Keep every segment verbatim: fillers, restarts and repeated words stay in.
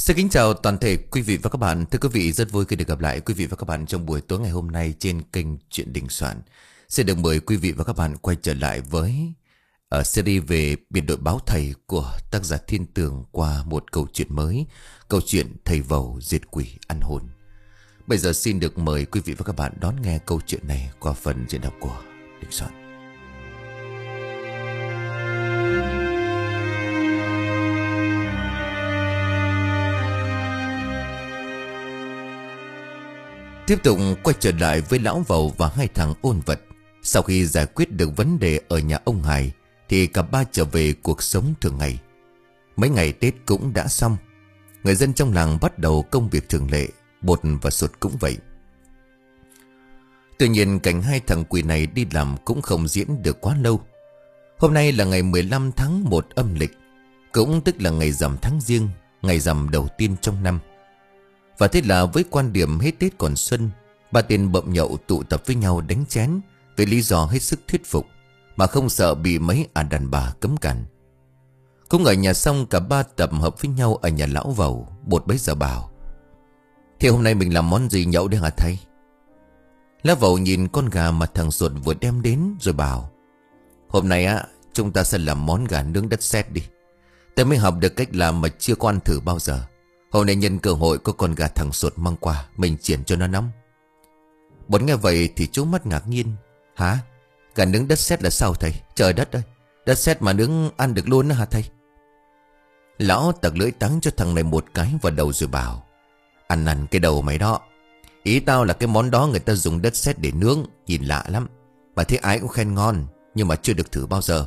Xin kính chào toàn thể quý vị và các bạn. Thưa quý vị, rất vui khi được gặp lại quý vị và các bạn trong buổi tối ngày hôm nay trên kênh Chuyện Đình Soạn. Xin được mời quý vị và các bạn quay trở lại với ở series về biệt đội báo thầy của tác giả Thiên Tường qua một câu chuyện mới, câu chuyện Thầy Vầu diệt quỷ ăn hồn. Bây giờ xin được mời quý vị và các bạn đón nghe câu chuyện này qua phần diễn đọc của Đình Soạn. Tiếp tục quay trở lại với lão Vầu và hai thằng ôn vật. Sau khi giải quyết được vấn đề ở nhà ông Hải thì cả ba trở về cuộc sống thường ngày. Mấy ngày Tết cũng đã xong. Người dân trong làng bắt đầu công việc thường lệ. Bột và Sụt cũng vậy. Tuy nhiên cảnh hai thằng quỷ này đi làm cũng không diễn được quá lâu. Hôm nay là ngày mười lăm tháng một âm lịch, cũng tức là ngày rằm tháng Giêng, ngày rằm đầu tiên trong năm. Và thế là với quan điểm hết Tết còn xuân, ba tên bậm nhậu tụ tập với nhau đánh chén với lý do hết sức thuyết phục, mà không sợ bị mấy ả đàn bà cấm cản. Cũng ở nhà xong, cả ba tập hợp với nhau ở nhà lão Vầu. Bột bấy giờ bảo: "Thế hôm nay mình làm món gì nhậu đấy hả thầy?" Lão Vầu nhìn con gà mà thằng Sụt vừa đem đến rồi bảo: "Hôm nay á, chúng ta sẽ làm món gà nướng đất sét đi. Tao mới học được cách làm mà chưa có ăn thử bao giờ. Hôm nay nhân cơ hội có con gà thằng Sụt mang qua, mình chiên cho nó nóng." Bột nghe vậy thì trố mắt ngạc nhiên: "Hả? Gà nướng đất sét là sao thầy? Trời đất ơi, đất sét mà nướng ăn được luôn đó hả thầy?" Lão tặc lưỡi tắng cho thằng này một cái vào đầu rồi bảo: "Ăn ăn cái đầu mày đó. Ý tao là cái món đó người ta dùng đất sét để nướng, nhìn lạ lắm. Mà thấy ai cũng khen ngon, nhưng mà chưa được thử bao giờ."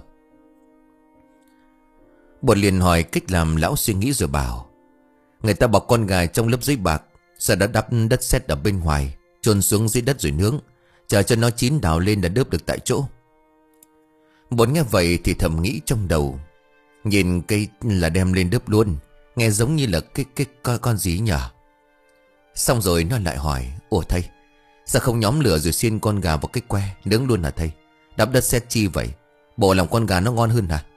Bột liền hỏi cách làm. Lão suy nghĩ rồi bảo: "Người ta bọc con gà trong lớp giấy bạc, sau đó đắp đất sét ở bên ngoài, chôn xuống dưới đất rồi nướng, chờ cho nó chín đào lên đã đớp được tại chỗ." Bột nghe vậy thì thầm nghĩ trong đầu: nhìn cây là đem lên đớp luôn, nghe giống như là cái cái con, con gì nhỉ. Xong rồi nó lại hỏi: "Ủa thầy, sao không nhóm lửa rồi xiên con gà vào cái que nướng luôn hả thầy? Đắp đất sét chi vậy? Bộ làm con gà nó ngon hơn hả?"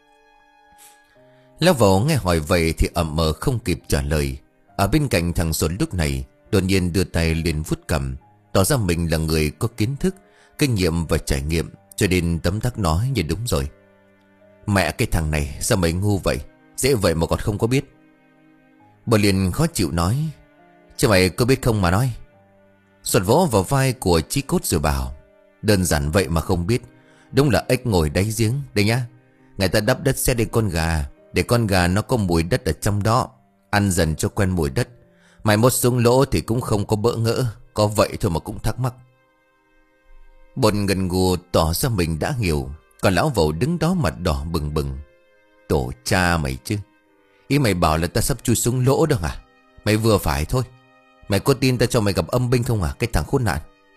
Lão Vầu nghe hỏi vậy thì ậm ờ không kịp trả lời. Ở bên cạnh thằng Sụt lúc này đột nhiên đưa tay lên vuốt cằm, tỏ ra mình là người có kiến thức, kinh nghiệm và trải nghiệm, cho nên tấm tắc nói như đúng rồi: "Mẹ cái thằng này sao mày ngu vậy? Dễ vậy mà còn không có biết." Bà liền khó chịu nói: "Chứ mày có biết không mà nói." Sụt vỗ vào vai của Chí Cốt rồi bảo: "Đơn giản vậy mà không biết, đúng là ếch ngồi đáy giếng. Đây nhá, người ta đắp đất sét lên con gà, để con gà nó có mùi đất ở trong đó, ăn dần cho quen mùi đất. Mày mốt xuống lỗ thì cũng không có bỡ ngỡ, có vậy thôi mà cũng thắc mắc." Bột gần gù tỏ ra mình đã hiểu. Còn lão Vầu đứng đó mặt đỏ bừng bừng: "Tổ cha mày chứ. Ý mày bảo là ta sắp chui xuống lỗ đó hả? Mày vừa phải thôi. Mày có tin ta cho mày gặp âm binh không hả, cái thằng khốn nạn?"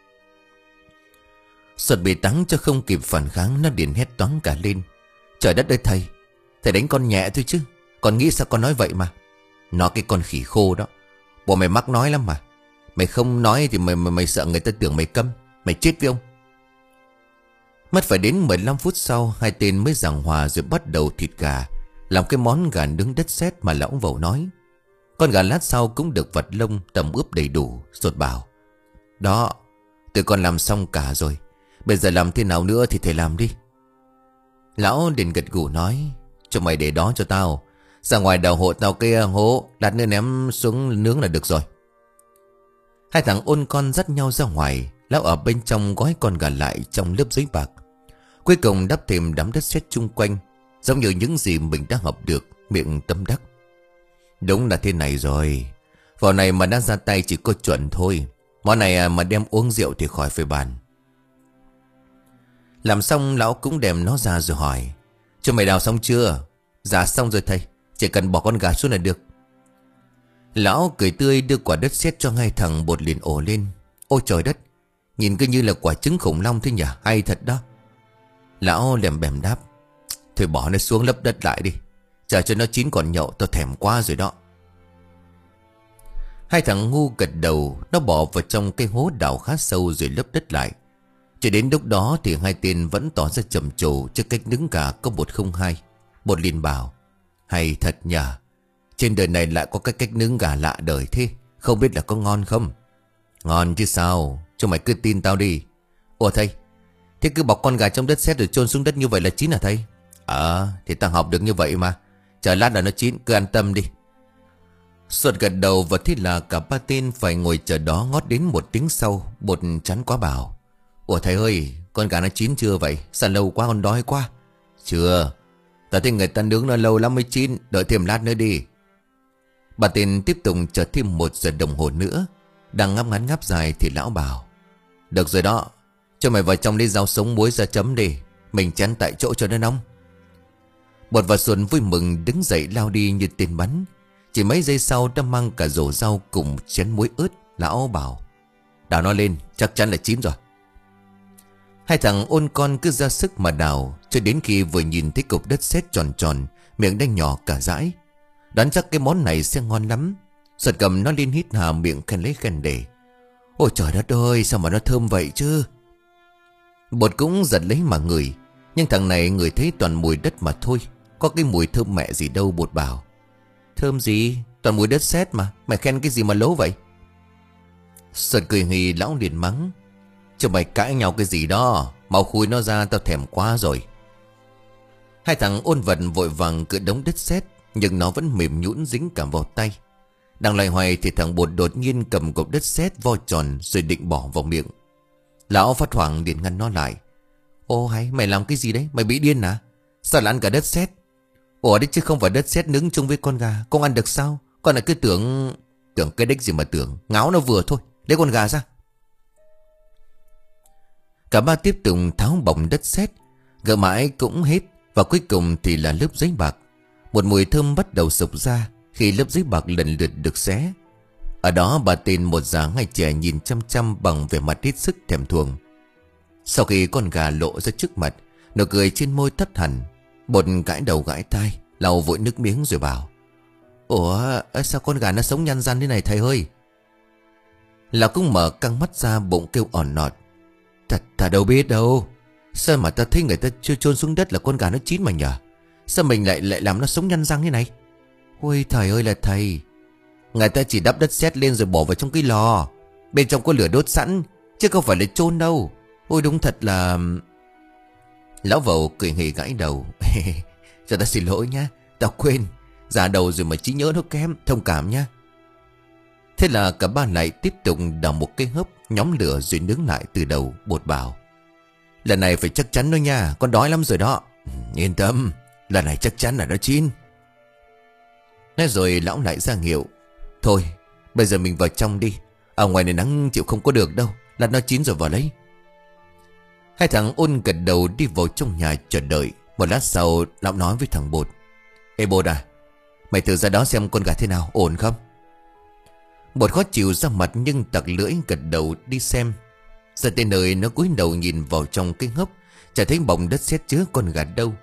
Sụt bị tắng cho không kịp phản kháng, nó liền hét toáng cả lên: "Trời đất ơi thầy, thầy đánh con nhẹ thôi chứ, con nghĩ sao con nói vậy mà. Nó cái con khỉ khô đó. Bộ mày mắc nói lắm mà. Mày không nói thì mày, mày, mày sợ người ta tưởng mày câm. Mày chết với ông." Mất phải đến mười lăm phút sau, hai tên mới giảng hòa rồi bắt đầu thịt gà, làm cái món gà nướng đất sét mà lão Vầu nói. Con gà lát sau cũng được vặt lông tẩm ướp đầy đủ. Sụt bảo: "Đó, tụi con làm xong cả rồi. Bây giờ làm thế nào nữa thì thầy làm đi." Lão liền gật gù nói: "Cho mày để đó cho tao. Ra ngoài đào hộ tao cái hố, lát nữa ném xuống nướng là được rồi." Hai thằng ôn con dắt nhau ra ngoài. Lão ở bên trong gói con gà lại trong lớp giấy bạc, cuối cùng đắp thêm đám đất sét chung quanh, giống như những gì mình đã học được. Miệng tâm đắc: "Đúng là thế này rồi. Vào này mà đã ra tay chỉ có chuẩn thôi. Món này mà đem uống rượu thì khỏi phải bàn." Làm xong lão cũng đem nó ra rồi hỏi: "Cho mày đào xong chưa?" "Dạ xong rồi thầy, chỉ cần bỏ con gà xuống là được." Lão cười tươi đưa quả đất sét cho hai thằng. Bột liền ồ lên: "Ôi trời đất, nhìn cứ như là quả trứng khủng long thế nhỉ, hay thật đó." Lão lèm bèm đáp: "Thôi bỏ nó xuống lấp đất lại đi, chờ cho nó chín còn nhậu, tao thèm quá rồi đó." Hai thằng ngu gật đầu. Nó bỏ vào trong cái hố đào khá sâu rồi lấp đất lại. Cho đến lúc đó thì hai tên vẫn tỏ ra trầm trồ trước cách nướng gà có một không hai. Bột liền bảo: "Hay thật nhờ. Trên đời này lại có cái cách nướng gà lạ đời thế. Không biết là có ngon không? Ngon chứ sao. Cho mày cứ tin tao đi. Ủa thầy, thế cứ bọc con gà trong đất sét rồi chôn xuống đất như vậy là chín hả thầy? Ờ thì tao học được như vậy mà. Chờ lát là nó chín, cứ an tâm đi. Xuân gật đầu và thế là cả ba tên phải ngồi chờ đó ngót đến một tiếng sau. Bột chán quá bảo: Ủa thầy ơi, con gà nó chín chưa vậy? Sao lâu quá, con đói quá. Chưa, tao thấy người ta nướng nó lâu lắm mới chín. Đợi thêm lát nữa đi. Bà tên tiếp tục chờ thêm một giờ đồng hồ nữa. Đang ngáp ngắn ngáp dài thì lão bảo: Được rồi đó, cho mày vào trong lấy rau sống muối ra chấm đi. Mình chén tại chỗ cho nó nóng. Bột và Xuân vui mừng đứng dậy lao đi như tên bắn. Chỉ mấy giây sau đã mang cả rổ rau cùng chén muối ớt. Lão bảo: Đào nó lên, chắc chắn là chín rồi. Hai thằng ôn con cứ ra sức mà đào, cho đến khi vừa nhìn thấy cục đất sét tròn tròn, miệng đang nhỏ cả dãi. Đoán chắc cái món này sẽ ngon lắm. Xuân cầm nó lên hít hà miệng khen lấy khen để: Ôi trời đất ơi, sao mà nó thơm vậy chứ. Bột cũng giật lấy mà ngửi. Nhưng thằng này ngửi thấy toàn mùi đất mà thôi. Có cái mùi thơm mẹ gì đâu. Bột bảo: Thơm gì, toàn mùi đất sét mà. Mày khen cái gì mà lố vậy? Xuân cười hì. Lão liền mắng: Cho mày cãi nhau cái gì đó, mau khui nó ra, tao thèm quá rồi. Hai thằng ôn vận vội vàng cựa đống đất sét, nhưng nó vẫn mềm nhũn dính cả vào tay. Đang loay hoay thì thằng Bột đột nhiên cầm cục đất sét vo tròn rồi định bỏ vào miệng. Lão phát hoảng liền ngăn nó lại: Ô hay, mày làm cái gì đấy? Mày bị điên à? Sao lại ăn cả đất sét? Ủa đấy chứ không phải đất sét nướng chung với con gà. Con ăn được sao? Con lại cứ tưởng... Tưởng cái đích gì mà tưởng. Ngáo nó vừa thôi. Lấy con gà ra. Cả ba tiếp tục tháo bọng đất sét, gỡ mãi cũng hết. Và cuối cùng thì là lớp giấy bạc. Một mùi thơm bắt đầu sục ra khi lớp giấy bạc lần lượt được xé. Ở đó bà tên một già ngay trẻ nhìn chăm chăm bằng vẻ mặt hết sức thèm thuồng. Sau khi con gà lộ ra trước mặt, nụ cười trên môi tắt hẳn. Bột gãi đầu gãi tai, lau vội nước miếng rồi bảo: Ủa sao con gà nó sống nhăn răn thế này thầy ơi? Lão cũng mở căng mắt ra, bụng kêu ỏn nọt: Thật ta đâu biết đâu. Sao mà ta thấy người ta chưa chôn xuống đất là con gà nó chín mà nhờ? Sao mình lại lại làm nó sống nhăn răng thế này? Ôi thầy ơi là thầy, người ta chỉ đắp đất sét lên rồi bỏ vào trong cái lò, bên trong có lửa đốt sẵn, chứ không phải là chôn đâu. Ôi đúng thật là... Lão vầu cười hề gãi đầu: Giờ ta xin lỗi nhá, tao quên. Già đầu rồi mà trí nhớ nó kém, thông cảm nhá. Thế là cả ba lại tiếp tục đào một cái hớp, nhóm lửa rồi nướng lại từ đầu. Bột bảo: Lần này phải chắc chắn đó nha, con đói lắm rồi đó. Yên tâm, lần này chắc chắn là nó chín. Nói rồi lão lại ra hiệu: Thôi bây giờ mình vào trong đi, ở ngoài này nắng chịu không có được đâu, là nó chín rồi vào lấy. Hai thằng ôn gật đầu đi vào trong nhà chờ đợi. Một lát sau lão nói với thằng Bột: Ê Bột à, mày thử ra đó xem con gà thế nào, ổn không? Bột khó chịu ra mặt nhưng tặc lưỡi gật đầu đi xem. Ra tới nơi nó cúi đầu nhìn vào trong cái hốc, chả thấy bọng đất sét chứa con gà đâu.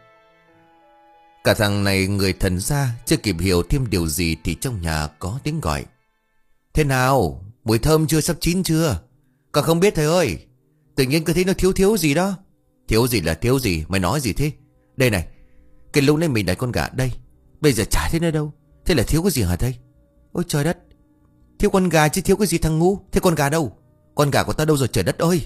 Cả thằng này người thần ra, chưa kịp hiểu thêm điều gì thì trong nhà có tiếng gọi: Thế nào, mùi thơm chưa, sắp chín chưa? Con không biết thầy ơi, tự nhiên cứ thấy nó thiếu thiếu gì đó. Thiếu gì là thiếu gì, mày nói gì thế? Đây này, cái lúc nãy mình đặt con gà đây, bây giờ chả thấy nó đâu. Thế là thiếu cái gì hả thầy? Ôi trời đất, thiếu con gà chứ thiếu cái gì thằng ngu. Thế con gà đâu? Con gà của tao đâu rồi trời đất ơi?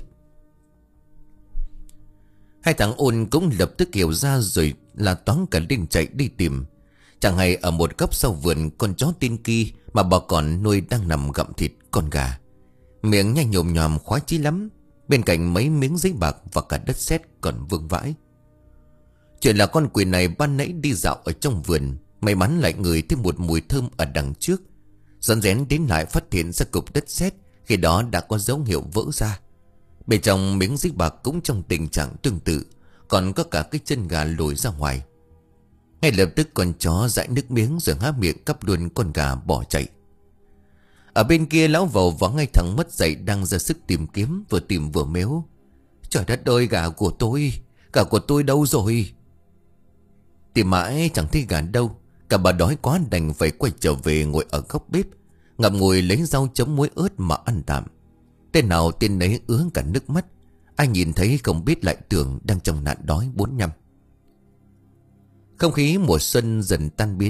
Hai thằng ôn cũng lập tức hiểu ra rồi là toán cả lên chạy đi tìm. Chẳng hay ở một góc sau vườn, con chó tin kia mà bà còn nuôi đang nằm gặm thịt con gà, miệng nhanh nhồm nhòm khoái chí lắm. Bên cạnh mấy miếng giấy bạc và cả đất sét còn vương vãi. Chuyện là con quỷ này ban nãy đi dạo ở trong vườn, may mắn lại ngửi thấy một mùi thơm ở đằng trước. Rón rén đến lại phát hiện ra cục đất sét, khi đó đã có dấu hiệu vỡ ra. Bên trong miếng giấy bạc cũng trong tình trạng tương tự, còn có cả cái chân gà lồi ra ngoài. Ngay lập tức con chó dãi nước miếng rồi há miệng cắp luôn con gà bỏ chạy. Ở bên kia lão vầu và ngay thằng mất dậy đang ra sức tìm kiếm, vừa tìm vừa mếu: Trời đất ơi, gà của tôi, gà của tôi đâu rồi? Tìm mãi chẳng thấy gà đâu. Cả bà đói quá đành phải quay trở về ngồi ở góc bếp, ngậm ngùi lấy rau chấm muối ớt mà ăn tạm. Tên nào tên nấy ứa cả nước mắt. Ai nhìn thấy không biết lại tưởng đang trong nạn đói bốn năm. Không khí mùa xuân dần tan biến.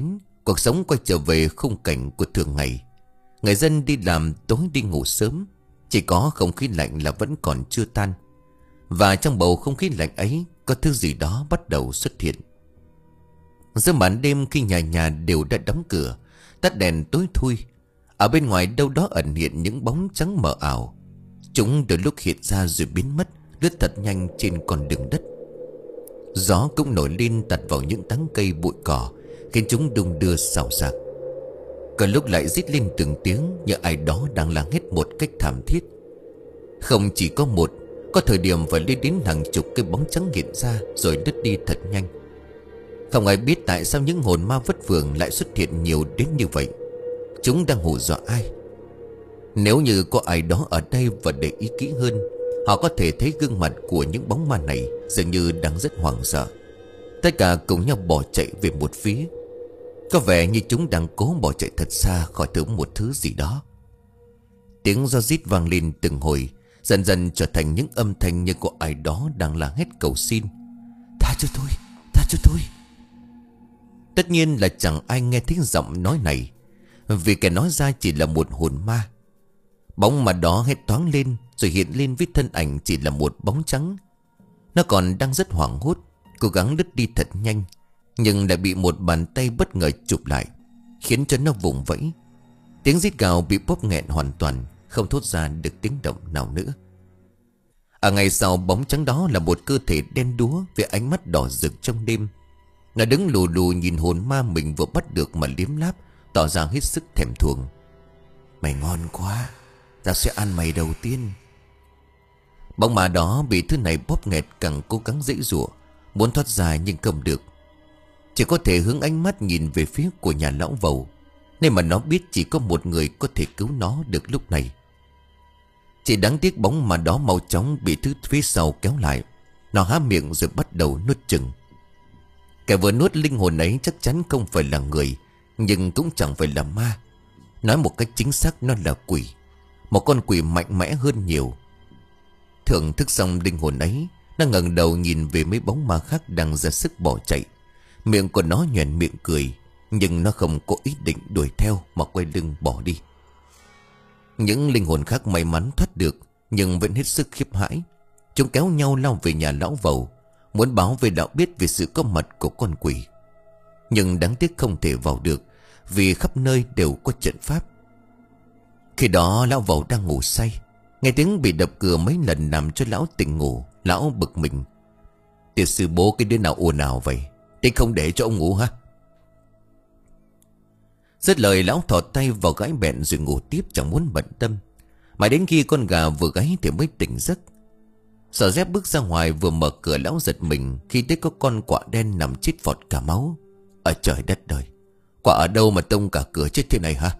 Cuộc sống quay trở về khung cảnh của thường ngày. Người dân đi làm tối đi ngủ sớm. Chỉ có không khí lạnh là vẫn còn chưa tan. Và trong bầu không khí lạnh ấy có thứ gì đó bắt đầu xuất hiện. Giữa màn đêm khi nhà nhà đều đã đóng cửa, tắt đèn tối thui, ở bên ngoài đâu đó ẩn hiện những bóng trắng mờ ảo. Chúng đôi lúc hiện ra rồi biến mất, lướt thật nhanh trên con đường đất. Gió cũng nổi lên tạt vào những tán cây bụi cỏ, khiến chúng đung đưa xào xạc. Có lúc lại rít lên từng tiếng như ai đó đang la hét một cách thảm thiết. Không chỉ có một, có thời điểm phải lên đến hàng chục cái bóng trắng hiện ra rồi đứt đi thật nhanh. Không ai biết tại sao những hồn ma vất vưởng lại xuất hiện nhiều đến như vậy. Chúng đang hù dọa ai? Nếu như có ai đó ở đây và để ý kỹ hơn, họ có thể thấy gương mặt của những bóng ma này dường như đang rất hoảng sợ. Tất cả cùng nhau bỏ chạy về một phía. Có vẻ như chúng đang cố bỏ chạy thật xa khỏi thứ một thứ gì đó. Tiếng ro rít vang lên từng hồi, dần dần trở thành những âm thanh như của ai đó đang la hét cầu xin. Tha cho tôi, tha cho tôi. Tất nhiên là chẳng ai nghe thấy giọng nói này, vì kẻ nói ra chỉ là một hồn ma. Bóng ma đó hét toáng lên rồi hiện lên với thân ảnh chỉ là một bóng trắng. Nó còn đang rất hoảng hốt, cố gắng lướt đi thật nhanh, nhưng lại bị một bàn tay bất ngờ chụp lại, khiến cho nó vùng vẫy. Tiếng rít gào bị bóp nghẹn hoàn toàn, không thốt ra được tiếng động nào nữa. Ở ngày sau, bóng trắng đó là một cơ thể đen đúa với ánh mắt đỏ rực trong đêm. Nó đứng lù lù nhìn hồn ma mình vừa bắt được mà liếm láp, tỏ ra hết sức thèm thuồng. Mày ngon quá, tao sẽ ăn mày đầu tiên. Bóng ma đó bị thứ này bóp nghẹt, càng cố gắng giãy giụa, muốn thoát ra nhưng không được. Chỉ có thể hướng ánh mắt nhìn về phía của nhà lão Vầu, nên mà nó biết chỉ có một người có thể cứu nó được lúc này. Chỉ đáng tiếc bóng ma đó mau chóng bị thứ phía sau kéo lại. Nó há miệng rồi bắt đầu nuốt chừng. Kẻ vừa nuốt linh hồn ấy chắc chắn không phải là người, nhưng cũng chẳng phải là ma. Nói một cách chính xác, nó là quỷ. Một con quỷ mạnh mẽ hơn nhiều. Thưởng thức xong linh hồn ấy, nó ngẩng đầu nhìn về mấy bóng ma khác đang ra sức bỏ chạy. Miệng của nó nhoẻn miệng cười, nhưng nó không có ý định đuổi theo mà quay lưng bỏ đi. Những linh hồn khác may mắn thoát được, nhưng vẫn hết sức khiếp hãi. Chúng kéo nhau lao về nhà lão Vầu, muốn báo về lão biết về sự có mặt của con quỷ. Nhưng đáng tiếc không thể vào được, vì khắp nơi đều có trận pháp. Khi đó lão Vầu đang ngủ say, nghe tiếng bị đập cửa mấy lần làm cho lão tỉnh ngủ. Lão bực mình. Tiệt sư bố, cái đứa nào ồn ào vậy? Thế không để cho ông ngủ hả? Dứt lời, lão thò tay vào gãi bẹn rồi ngủ tiếp, chẳng muốn bận tâm. Mãi đến khi con gà vừa gáy thì mới tỉnh giấc. Sở Dép bước ra ngoài, vừa mở cửa lão giật mình khi thấy có con quạ đen nằm chết phọt cả máu. Ở trời đất đời, quạ ở đâu mà tông cả cửa chết thế này hả?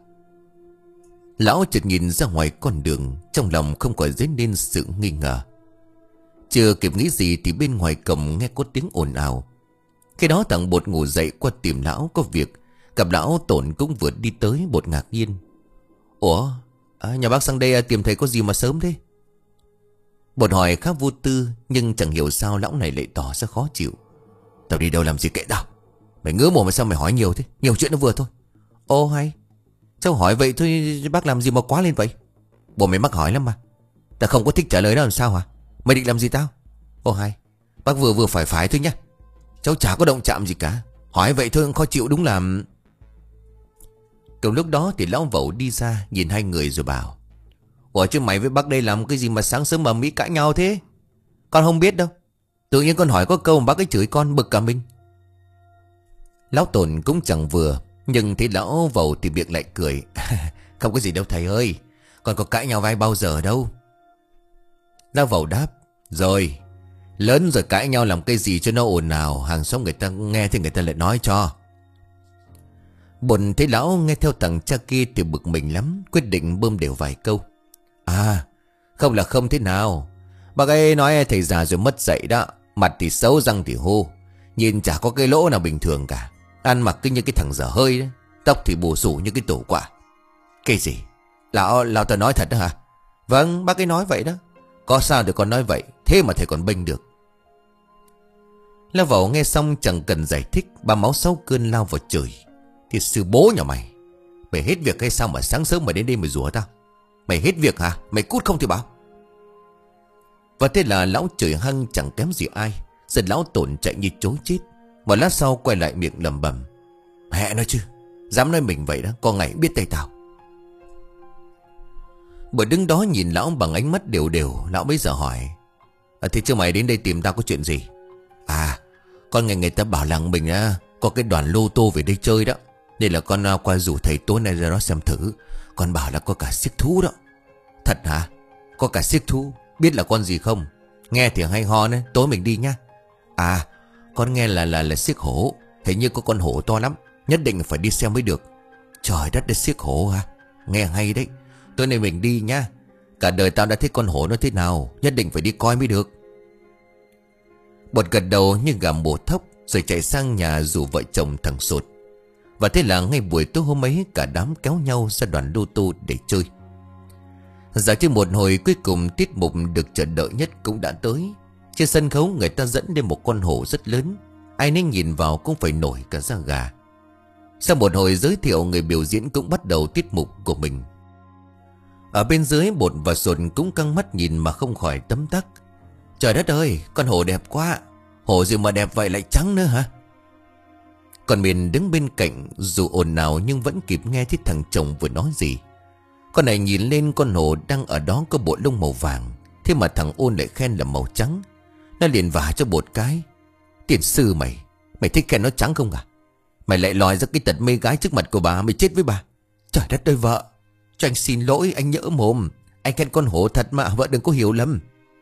Lão chợt nhìn ra ngoài con đường, trong lòng không khỏi dấy lên sự nghi ngờ. Chưa kịp nghĩ gì thì bên ngoài cổng nghe có tiếng ồn ào. Khi đó thằng Bột ngủ dậy qua tìm lão có việc. Gặp lão Tổn cũng vừa đi tới. Bột ngạc nhiên. Ủa, à, nhà bác sang đây tìm thầy có gì mà sớm thế? Bột hỏi khá vô tư, nhưng chẳng hiểu sao lão này lại tỏ ra khó chịu. Tao đi đâu làm gì kệ tao. Mày ngứa mồm mà sao mày hỏi nhiều thế? Nhiều chuyện nó vừa thôi. Ô hay, cháu hỏi vậy thôi, bác làm gì mà quá lên vậy? Bộ mày mắc hỏi lắm mà. Tao không có thích trả lời đó làm sao hả? Mày định làm gì tao? Ô hay, bác vừa vừa phải phải thôi nhá. Cháu chả có động chạm gì cả. Hỏi vậy thôi khó chịu đúng là... Cùng lúc đó thì lão Vẩu đi ra, nhìn hai người rồi bảo. Ủa chứ mày với bác đây làm cái gì mà sáng sớm mà Mỹ cãi nhau thế? Con không biết đâu. Tự nhiên con hỏi có câu mà bác ấy chửi con bực cả mình. Lão Tổn cũng chẳng vừa, nhưng thấy lão Vẩu thì miệng lại cười. Không có gì đâu thầy ơi, con có cãi nhau với ai bao giờ đâu. Lão Vẩu đáp. Rồi, lớn rồi cãi nhau làm cái gì cho nó ồn ào, hàng xóm người ta nghe thì người ta lại nói cho. Bột thấy lão nghe theo thằng cha kia thì bực mình lắm, quyết định bơm đều vài câu. À, không là không thế nào. Bác ấy nói thầy già rồi mất dạy đó. Mặt thì xấu, răng thì hô, nhìn chả có cái lỗ nào bình thường cả. Ăn mặc cứ như cái thằng dở hơi đấy. Tóc thì bù xù như cái tổ quả. Cái gì? Lão, lão ta nói thật đó hả? Vâng, bác ấy nói vậy đó. Có sao được con nói vậy, thế mà thầy còn bênh được. Lão Vẩu nghe xong chẳng cần giải thích, ba máu sáu cơn lao vào chửi. Thì sư bố nhà mày. Mày hết việc hay sao mà sáng sớm mà đến đây mày rủa tao? Mày hết việc hả? Mày cút không thì bảo. Và thế là lão chửi hăng chẳng kém gì ai. Giật lão tổn chạy như chối chết. Một lát sau quay lại miệng lầm bầm. Mẹ nói chứ, dám nói mình vậy đó, có ngày biết tay tao. Bữa đứng đó nhìn lão bằng ánh mắt đều đều. Lão bây giờ hỏi, à, thế chứ mày đến đây tìm tao có chuyện gì? À, con nghe người ta bảo làng mình á, có cái đoàn lô tô về đây chơi đó. Nên là con qua rủ thầy tối nay ra đó xem thử. Con bảo là có cả xiếc thú đó. Thật hả? Có cả xiếc thú. Biết là con gì không? Nghe thì hay ho đấy. Tối mình đi nhá. À, con nghe là là là xiếc hổ. Hình như có con hổ to lắm. Nhất định phải đi xem mới được. Trời đất, đấy xiếc hổ hả? Nghe hay đấy. Tối nay mình đi nhá. Cả đời tao đã thấy con hổ nó thế nào. Nhất định phải đi coi mới được. Bột gật đầu như gà mổ thóc. Rồi chạy sang nhà rủ vợ chồng thằng Sột. Và thế là ngay buổi tối hôm ấy, cả đám kéo nhau ra đoàn lô tô để chơi. Dạo chơi một hồi, cuối cùng tiết mục được chờ đợi nhất cũng đã tới. Trên sân khấu người ta dẫn lên một con hổ rất lớn. Ai nấy nhìn vào cũng phải nổi cả da gà. Sau một hồi giới thiệu, người biểu diễn cũng bắt đầu tiết mục của mình. Ở bên dưới, Bột và Sột cũng căng mắt nhìn mà không khỏi tấm tắc. Trời đất ơi, con hổ đẹp quá. Hổ gì mà đẹp vậy, lại trắng nữa hả? Còn Miền đứng bên cạnh, dù ồn ào nhưng vẫn kịp nghe thấy thằng chồng vừa nói gì. Con này nhìn lên con hổ đang ở đó có bộ lông màu vàng. Thế mà thằng Ôn lại khen là màu trắng. Nó liền vả cho Bột cái. Tiền sư mày, mày thích khen nó trắng không à? Mày lại lòi ra cái tật mê gái trước mặt của bà, mày chết với bà. Trời đất ơi vợ, cho anh xin lỗi, anh nhỡ mồm. Anh khen con hổ thật mà, vợ đừng có hiểu lầm.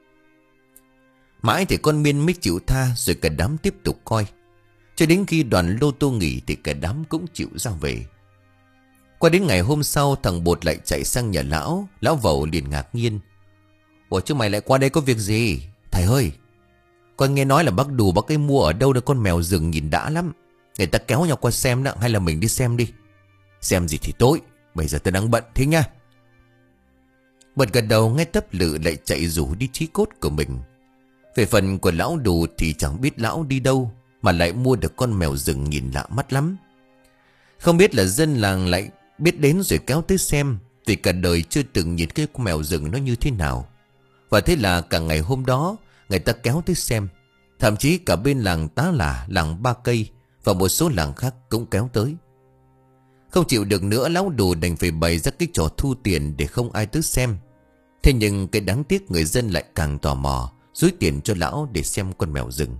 Mãi thì con Miên mới chịu tha, rồi cả đám tiếp tục coi. Cho đến khi đoàn lô tô nghỉ thì cả đám cũng chịu ra về. Qua đến ngày hôm sau, thằng Bột lại chạy sang nhà lão. Lão Vẩu liền ngạc nhiên. Ủa chứ mày lại qua đây có việc gì? Thầy ơi, con nghe nói là bác Đù bác ấy mua ở đâu đó con mèo rừng nhìn đã lắm. Người ta kéo nhau qua xem đó, hay là mình đi xem đi? Xem gì thì tối, bây giờ tôi đang bận thế nha. Bật gật đầu, ngay tấp lự lại chạy rủ đi chí cốt của mình. Về phần của lão Đù thì chẳng biết lão đi đâu mà lại mua được con mèo rừng nhìn lạ mắt lắm. Không biết là dân làng lại biết đến rồi kéo tới xem, vì cả đời chưa từng nhìn cái con mèo rừng nó như thế nào. Và thế là cả ngày hôm đó người ta kéo tới xem. Thậm chí cả bên làng Tá Là, làng Ba Cây và một số làng khác cũng kéo tới. Không chịu được nữa, lão Đù đành phải bày ra cái trò thu tiền để không ai tới xem. Thế nhưng cái đáng tiếc, người dân lại càng tò mò, dối tiền cho lão để xem con mèo rừng.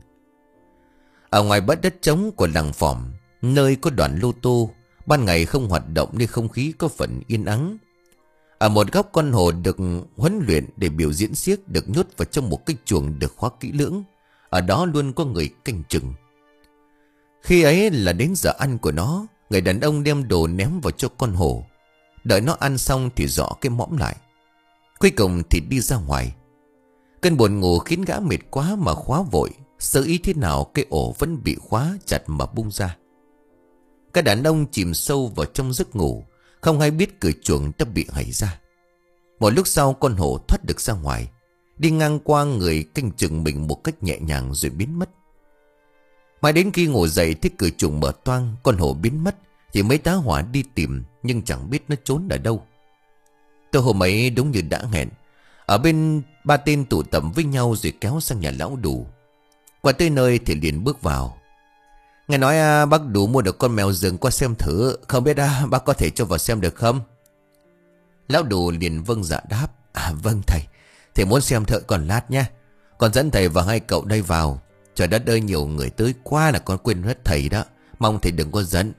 Ở ngoài bãi đất trống của làng Phòm, nơi có đoàn lô tô, ban ngày không hoạt động nên không khí có phần yên ắng. Ở một góc, con hổ được huấn luyện để biểu diễn xiếc được nhốt vào trong một cái chuồng được khóa kỹ lưỡng. Ở đó luôn có người canh chừng. Khi ấy là đến giờ ăn của nó, người đàn ông đem đồ ném vào cho con hổ. Đợi nó ăn xong thì dọ cái mõm lại. Cuối cùng thì đi ra ngoài. Cơn buồn ngủ khiến gã mệt quá mà khóa vội. Sơ ý thế nào cái ổ vẫn bị khóa chặt mà bung ra. Các đàn ông chìm sâu vào trong giấc ngủ, không hay biết cửa chuồng đã bị hảy ra. Một lúc sau, con hổ thoát được ra ngoài, đi ngang qua người canh chừng mình một cách nhẹ nhàng rồi biến mất. Mãi đến khi ngủ dậy thấy cửa chuồng mở toang, con hổ biến mất. Chỉ mấy tá hỏa đi tìm nhưng chẳng biết nó trốn ở đâu. Tối hôm ấy đúng như đã hẹn, ở bên ba tên tụ tập với nhau rồi kéo sang nhà lão Đù. Qua tới nơi thì liền bước vào. Nghe nói à, bác Đù mua được con mèo rừng, qua xem thử. Không biết à, bác có thể cho vào xem được không? Lão Đù liền vâng dạ đáp. À vâng thầy, thầy muốn xem thợ còn lát nha. Con dẫn thầy và hai cậu đây vào. Trời đất ơi, nhiều người tới quá là con quên hết thầy đó. Mong thầy đừng có giận.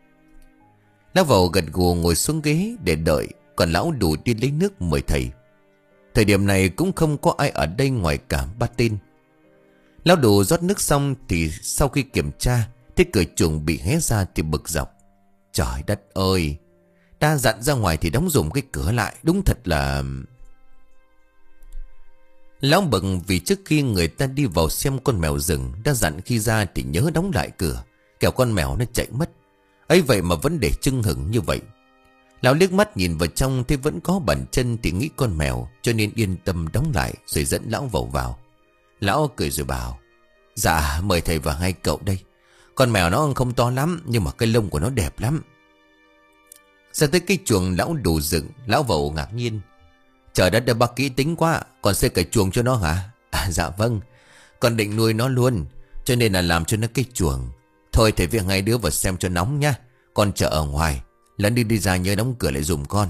Lão Vẩu gật gù ngồi xuống ghế để đợi. Còn lão Đù đi lấy nước mời thầy. Thời điểm này cũng không có ai ở đây ngoài cả ba tên. Lão Đù rót nước xong thì sau khi kiểm tra thấy cửa chuồng bị hé ra thì bực dọc. Trời đất ơi, ta dặn ra ngoài thì đóng dùm cái cửa lại, đúng thật là... Lão bực vì trước khi người ta đi vào xem con mèo rừng đã dặn khi ra thì nhớ đóng lại cửa, kẻo con mèo nó chạy mất. Ấy vậy mà vẫn để chưng hửng như vậy. Lão liếc mắt nhìn vào trong thấy vẫn có bàn chân thì nghĩ con mèo, cho nên yên tâm đóng lại rồi dẫn lão vào vào. Lão cười rồi bảo: Dạ mời thầy và hai cậu đây. Con mèo nó không to lắm, nhưng mà cái lông của nó đẹp lắm. Ra tới cái chuồng lão đủ dựng, lão Vẩu ngạc nhiên. Trời đất ơi, bác kỹ tính quá. Còn xây cái chuồng cho nó hả? À dạ vâng, con định nuôi nó luôn, cho nên là làm cho nó cái chuồng. Thôi thầy việc hai đứa vào xem cho nóng nhá. Con chờ ở ngoài, lần đi đi ra nhớ đóng cửa lại dùm con.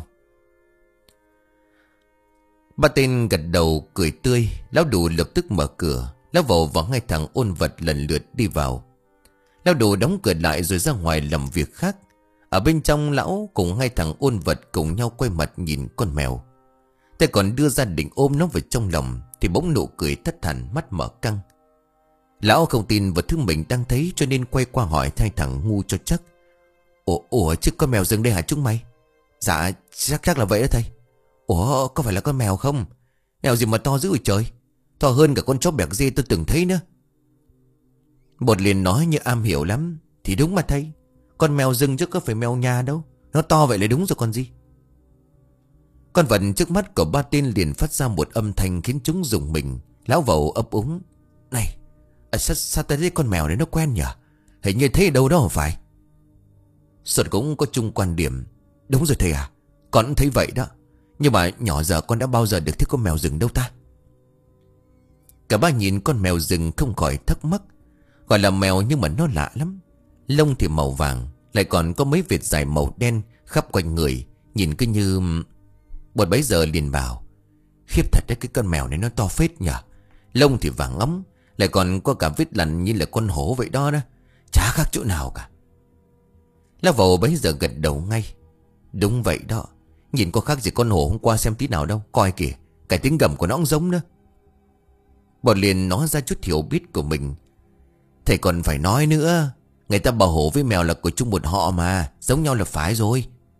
Ba tên gật đầu cười tươi. Lão Đủ lập tức mở cửa. Lão Vẩu và hai thằng Ôn Vật lần lượt đi vào. Lão Đủ đóng cửa lại rồi ra ngoài làm việc khác. Ở bên trong, lão cùng hai thằng Ôn Vật cùng nhau quay mặt nhìn con mèo. Tay còn đưa ra định ôm nó vào trong lòng, thì bỗng nụ cười thất thần, mắt mở căng. Lão không tin vào thứ mình đang thấy, cho nên quay qua hỏi hai thằng ngu cho chắc. Ủa, ủa chứ con mèo rừng đây hả chúng mày? Dạ chắc chắc là vậy đó thầy. Ủa có phải là con mèo không? Mèo gì mà to dữ vậy trời, to hơn cả con chó bẹc dê tôi từng thấy nữa. Bột liền nói như am hiểu lắm. Thì đúng mà thầy, con mèo rừng chứ có phải mèo nhà đâu, nó to vậy là đúng rồi còn gì. Con vật trước mắt của ba tên liền phát ra một âm thanh khiến chúng rùng mình. Lão Vẩu ấp úng. Này, à, sao, sao ta thấy con mèo này nó quen nhỉ? Hình như thấy ở đâu đó không phải? Xuân cũng có chung quan điểm. Đúng rồi thầy à, con cũng thấy vậy đó. Nhưng mà nhỏ giờ con đã bao giờ được thấy con mèo rừng đâu ta? Cả ba nhìn con mèo rừng không khỏi thắc mắc. Gọi là mèo nhưng mà nó lạ lắm. Lông thì màu vàng, lại còn có mấy vệt dài màu đen khắp quanh người, nhìn cứ như... Bột bấy giờ liền bảo. Khiếp thật đấy, cái con mèo này nó to phết nhỉ. Lông thì vàng ấm, lại còn có cả vết lằn như là con hổ vậy đó đó. Chả khác chỗ nào cả. Lão Vẩu bấy giờ gật đầu ngay. Đúng vậy đó, nhìn có khác gì con hổ hôm qua xem tí nào đâu. Coi kìa, cái tiếng gầm của nó cũng giống nữa. Bột liền nói ra chút hiểu biết của mình. Thầy còn phải nói nữa, người ta bảo hổ với mèo là của chung một họ mà, giống nhau là phải rồi.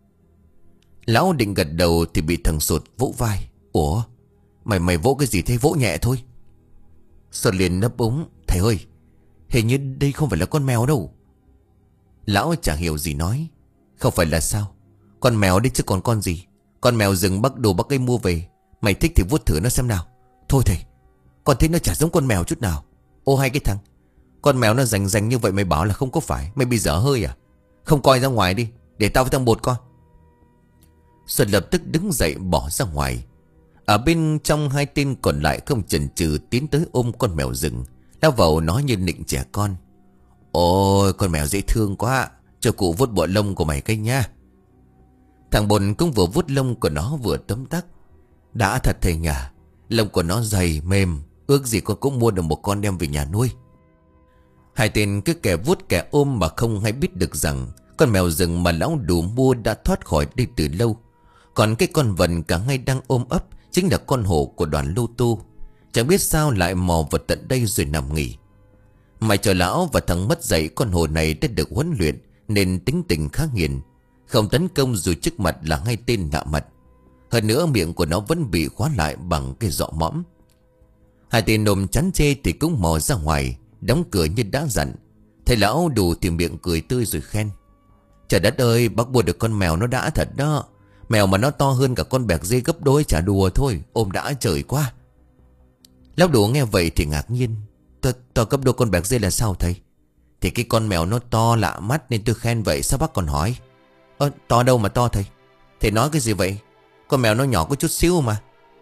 Lão định gật đầu thì bị thằng Sột vỗ vai. Ủa, mày mày vỗ cái gì thế? Vỗ nhẹ thôi. Sột liền nấp úng. Thầy ơi, hình như đây không phải là con mèo đâu. Lão chẳng hiểu gì nói. Không phải là sao? Con mèo đấy chứ còn con gì. Con mèo rừng bác đồ bác ấy mua về. Mày thích thì vuốt thử nó xem nào. Thôi thầy, con thấy nó chả giống con mèo chút nào. Ô hai cái thằng, con mèo nó rành rành như vậy mày bảo là không có phải. Mày bị dở hơi à? Không coi ra ngoài đi, để tao với thằng Bột coi. Xuân lập tức đứng dậy bỏ ra ngoài. Ở bên trong, hai tên còn lại không chần chừ tiến tới ôm con mèo rừng. Lão Vẩu nói như nịnh trẻ con. Ôi con mèo dễ thương quá, cho cụ vuốt bộ lông của mày cái nha. Thằng Bồn cũng vừa vuốt lông của nó vừa tấm tắc. Đã thật thầy nhỉ, lông của nó dày mềm, ước gì con cũng mua được một con đem về nhà nuôi. Hai tên cứ kẻ vuốt kẻ ôm mà không hay biết được rằng con mèo rừng mà lão Đủ mua đã thoát khỏi đây từ lâu. Còn cái con vật cả ngày đang ôm ấp chính là con hổ của đoàn Lô Tô. Chẳng biết sao lại mò vào tận đây rồi nằm nghỉ. Mày chờ lão và thằng mất dạy con hổ này đã được huấn luyện nên tính tình khá hiền, không tấn công dù trước mặt là hai tên lạ mặt. Hơn nữa miệng của nó vẫn bị khóa lại bằng cái dọ mõm. Hai tên nôm chán chê thì cũng mò ra ngoài, đóng cửa như đã dặn. Thầy lão Đủ thì miệng cười tươi rồi khen. Trời đất ơi, bác mua được con mèo nó đã thật đó. Mèo mà nó to hơn cả con bẹc dê gấp đôi chả đùa thôi, ôm đã trời quá. Lão Đủ nghe vậy thì ngạc nhiên. To, to gấp đôi con bẹc dê là sao thầy? Thì cái con mèo nó to lạ mắt nên tôi khen vậy, sao bác còn hỏi? Ơ, to đâu mà to thầy? Thầy nói cái gì vậy? Con mèo nó nhỏ có chút xíu mà.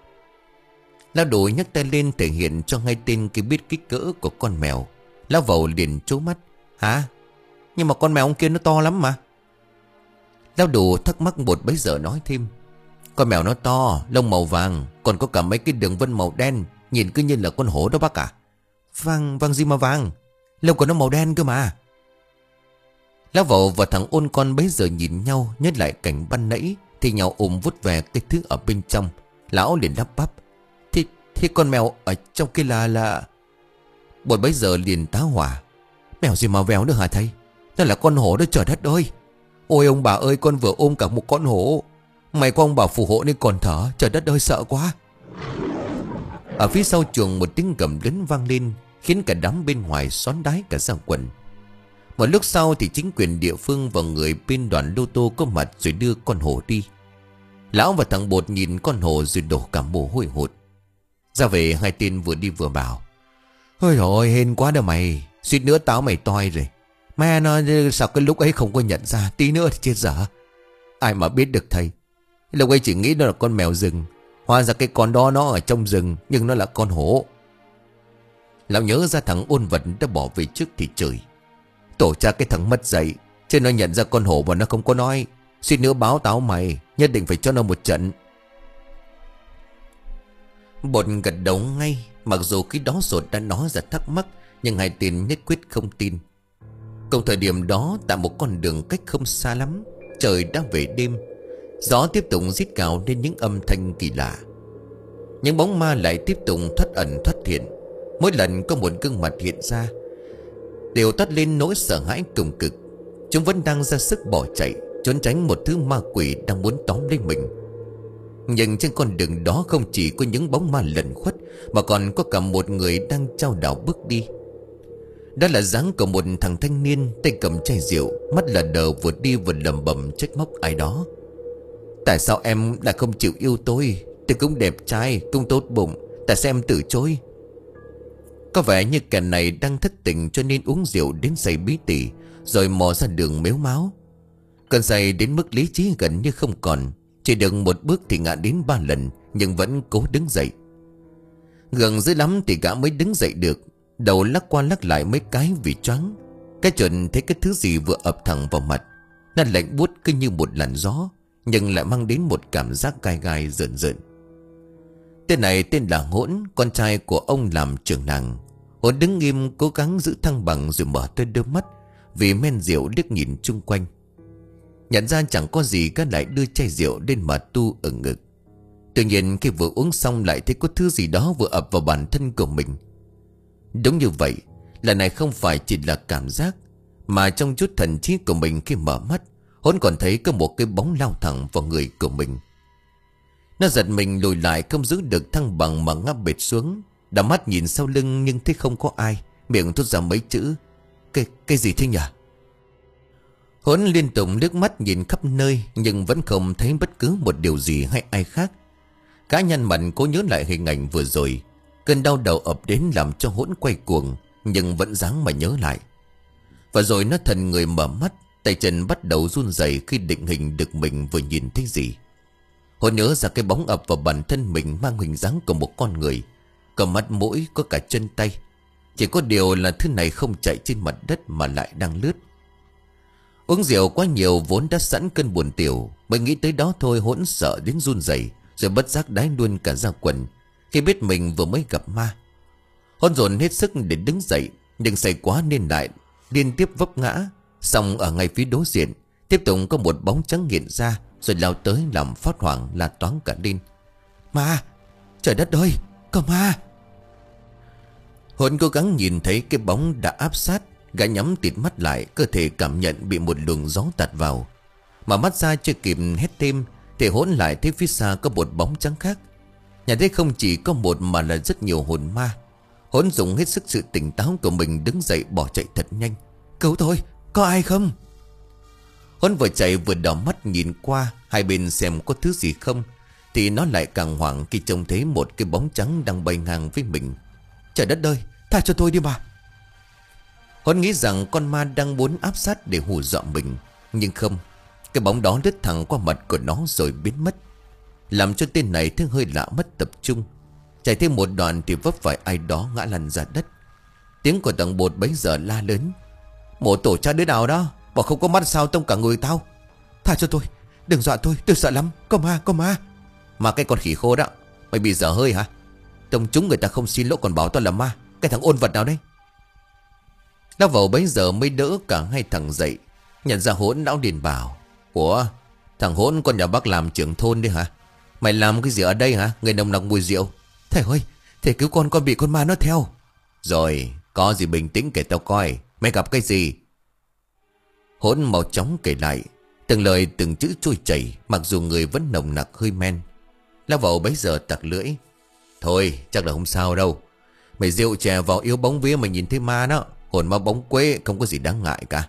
Lão Đủ nhấc tay lên thể hiện cho hai tên kia biết kích cỡ của con mèo. Lão Vẩu liền trố mắt. Hả? Nhưng mà con mèo ông kia nó to lắm mà. Lão Đủ thắc mắc một bấy giờ nói thêm. Con mèo nó to, lông màu vàng, còn có cả mấy cái đường vân màu đen, nhìn cứ như là con hổ đó bác ạ. Vàng, vàng gì mà vàng? Lông của nó màu đen cơ mà. Lão Vẩu và thằng Ôn Con bấy giờ nhìn nhau, nhớ lại cảnh ban nãy thì nhau ôm vút về cái thứ ở bên trong. Lão liền lắp bắp. Thì, thì con mèo ở trong kia là là... Bột bấy giờ liền tá hỏa. Mèo gì mà vèo nữa hả thầy? Nó là con hổ đó, trời đất ơi. Ôi ông bà ơi, con vừa ôm cả một con hổ. May quá ông bà phù hộ nên còn thở. Trời đất ơi sợ quá. Ở phía sau chuồng một tiếng gầm lớn vang lên, khiến cả đám bên ngoài xón đái cả ra quần. Một lúc sau thì chính quyền địa phương và người bên đoàn Lô Tô có mặt rồi đưa con hổ đi. Lão và thằng Bột nhìn con hổ rồi đổ cả mồ hôi hột. Ra về hai tên vừa đi vừa bảo. Ôi trời ơi, hên quá đâu mày. Suýt nữa táo mày toi rồi. Mẹ nó sao cái lúc ấy không có nhận ra, tí nữa thì chết dở. Ai mà biết được thầy. Lúc ấy chỉ nghĩ nó là con mèo rừng. Hóa ra cái con đó nó ở trong rừng, nhưng nó là con hổ. Lão nhớ ra thằng ôn vật đã bỏ về trước thì chửi. Tổ cha cái thằng mất dạy, chứ nó nhận ra con hổ mà nó không có nói. Suýt nữa báo táo mày, nhất định phải cho nó một trận. Bột gật đầu ngay. Mặc dù khi đó Sột đã nói ra thắc mắc, nhưng hai tên nhất quyết không tin. Cùng thời điểm đó, tại một con đường cách không xa lắm, trời đã về đêm. Gió tiếp tục rít gào lên những âm thanh kỳ lạ. Những bóng ma lại tiếp tục thoát ẩn thoát hiện. Mỗi lần có một gương mặt hiện ra đều toát lên nỗi sợ hãi cùng cực. Chúng vẫn đang ra sức bỏ chạy, trốn tránh một thứ ma quỷ đang muốn tóm lấy mình. Nhưng trên con đường đó không chỉ có những bóng ma lẩn khuất, mà còn có cả một người đang chao đảo bước đi. Đó là dáng của một thằng thanh niên, tay cầm chai rượu, mắt lờ đờ, vừa đi vừa lẩm bẩm trách móc ai đó. Tại sao em lại không chịu yêu tôi? Tôi cũng đẹp trai, cũng tốt bụng, tại sao em từ chối? Có vẻ như kẻ này đang thất tình, cho nên uống rượu đến say bí tỉ, rồi mò ra đường mếu máo. Cơn say đến mức lý trí gần như không còn, chỉ được một bước thì ngã đến ba lần, nhưng vẫn cố đứng dậy. Gần dưới lắm thì gã mới đứng dậy được. Đầu lắc qua lắc lại mấy cái vì choáng. Cái chuẩn thấy cái thứ gì vừa ập thẳng vào mặt. Nó lạnh buốt cứ như một làn gió, nhưng lại mang đến một cảm giác gai gai rợn rợn. Tên này tên là Hỗn, con trai của ông làm trưởng làng. Hỗn đứng nghiêm cố gắng giữ thăng bằng rồi mở to đôi mắt, vì men rượu liếc nhìn chung quanh. Nhận ra chẳng có gì, gã lại đưa chai rượu lên mà tu ở ngực. Tuy nhiên khi vừa uống xong lại thấy có thứ gì đó vừa ập vào bản thân của mình. Đúng như vậy, lần này không phải chỉ là cảm giác, mà trong chút thần trí của mình khi mở mắt, Hỗn còn thấy có một cái bóng lao thẳng vào người của mình. Nó giật mình lùi lại, không giữ được thăng bằng mà ngã bệt xuống. Đảo mắt nhìn sau lưng nhưng thấy không có ai, miệng thốt ra mấy chữ: Cái, cái gì thế nhỉ? Hỗn liên tục nước mắt nhìn khắp nơi, nhưng vẫn không thấy bất cứ một điều gì hay ai khác. Gã nhăn mặt cố nhớ lại hình ảnh vừa rồi. Cơn đau đầu ập đến làm cho Hỗn quay cuồng, nhưng vẫn dáng mà nhớ lại. Và rồi nó thần người mở mắt, tay chân bắt đầu run rẩy khi định hình được mình vừa nhìn thấy gì. Hỗn nhớ ra cái bóng ập vào bản thân mình mang hình dáng của một con người, có mắt mũi, có cả chân tay. Chỉ có điều là thứ này không chạy trên mặt đất mà lại đang lướt. Uống rượu quá nhiều vốn đã sẵn cơn buồn tiểu, mới nghĩ tới đó thôi Hỗn sợ đến run rẩy, rồi bất giác đái luôn cả da quần khi biết mình vừa mới gặp ma. Hỗn dồn hết sức để đứng dậy, nhưng say quá nên lại liên tiếp vấp ngã. Xong ở ngay phía đối diện tiếp tục có một bóng trắng hiện ra, rồi lao tới làm phát hoảng la toáng cả lên: Ma! Trời đất ơi! Có ma! Hỗn cố gắng nhìn thấy cái bóng đã áp sát. Gã nhắm tịt mắt lại, cơ thể cảm nhận bị một luồng gió tạt vào. Mà mắt ra chưa kịp hét thêm thì Hỗn lại thấy phía xa có một bóng trắng khác. Nhà thấy không chỉ có một mà là rất nhiều hồn ma. Hỗn dùng hết sức sự tỉnh táo của mình đứng dậy bỏ chạy thật nhanh. Cứu tôi! Có ai không? Hỗn vừa chạy vừa đảo mắt nhìn qua hai bên xem có thứ gì không, thì nó lại càng hoảng khi trông thấy một cái bóng trắng đang bay ngang với mình. Trời đất ơi! Tha cho tôi đi mà! Hỗn nghĩ rằng con ma đang muốn áp sát để hù dọa mình, nhưng không. Cái bóng đó lướt thẳng qua mặt của nó rồi biến mất, làm cho tên này thấy hơi lạ mất tập trung. Chạy thêm một đoạn thì vấp phải ai đó ngã lăn ra đất. Tiếng của thằng Bột bấy giờ la lớn: Mộ tổ cha đứa nào đó, bảo không có mắt sao tông cả người tao. Tha cho tôi, đừng dọa tôi, tôi sợ lắm. Có ma, có ma. Mà cái con khỉ khô đó, mày bị dở hơi hả? Tông chúng người ta không xin lỗi còn bảo tao là ma. Cái thằng ôn vật nào đây? Lão Vẩu bấy giờ mới đỡ cả hai thằng dậy. Nhận ra Hỗn, lão liền bảo: Ủa, thằng Hỗn con nhà bác làm trưởng thôn đấy hả? Mày làm cái gì ở đây hả? Người nồng nặc mùi rượu. Thầy ơi, thầy cứu con, con bị con ma nó theo. Rồi, có gì bình tĩnh kể tao coi. Mày gặp cái gì? Hỗn mau chóng kể lại, từng lời từng chữ trôi chảy, mặc dù người vẫn nồng nặc hơi men. Lão Vẩu bấy giờ tặc lưỡi: Thôi, chắc là không sao đâu. Mày rượu chè vào yếu bóng vía mà nhìn thấy ma đó. Hồn ma bóng quế không có gì đáng ngại cả.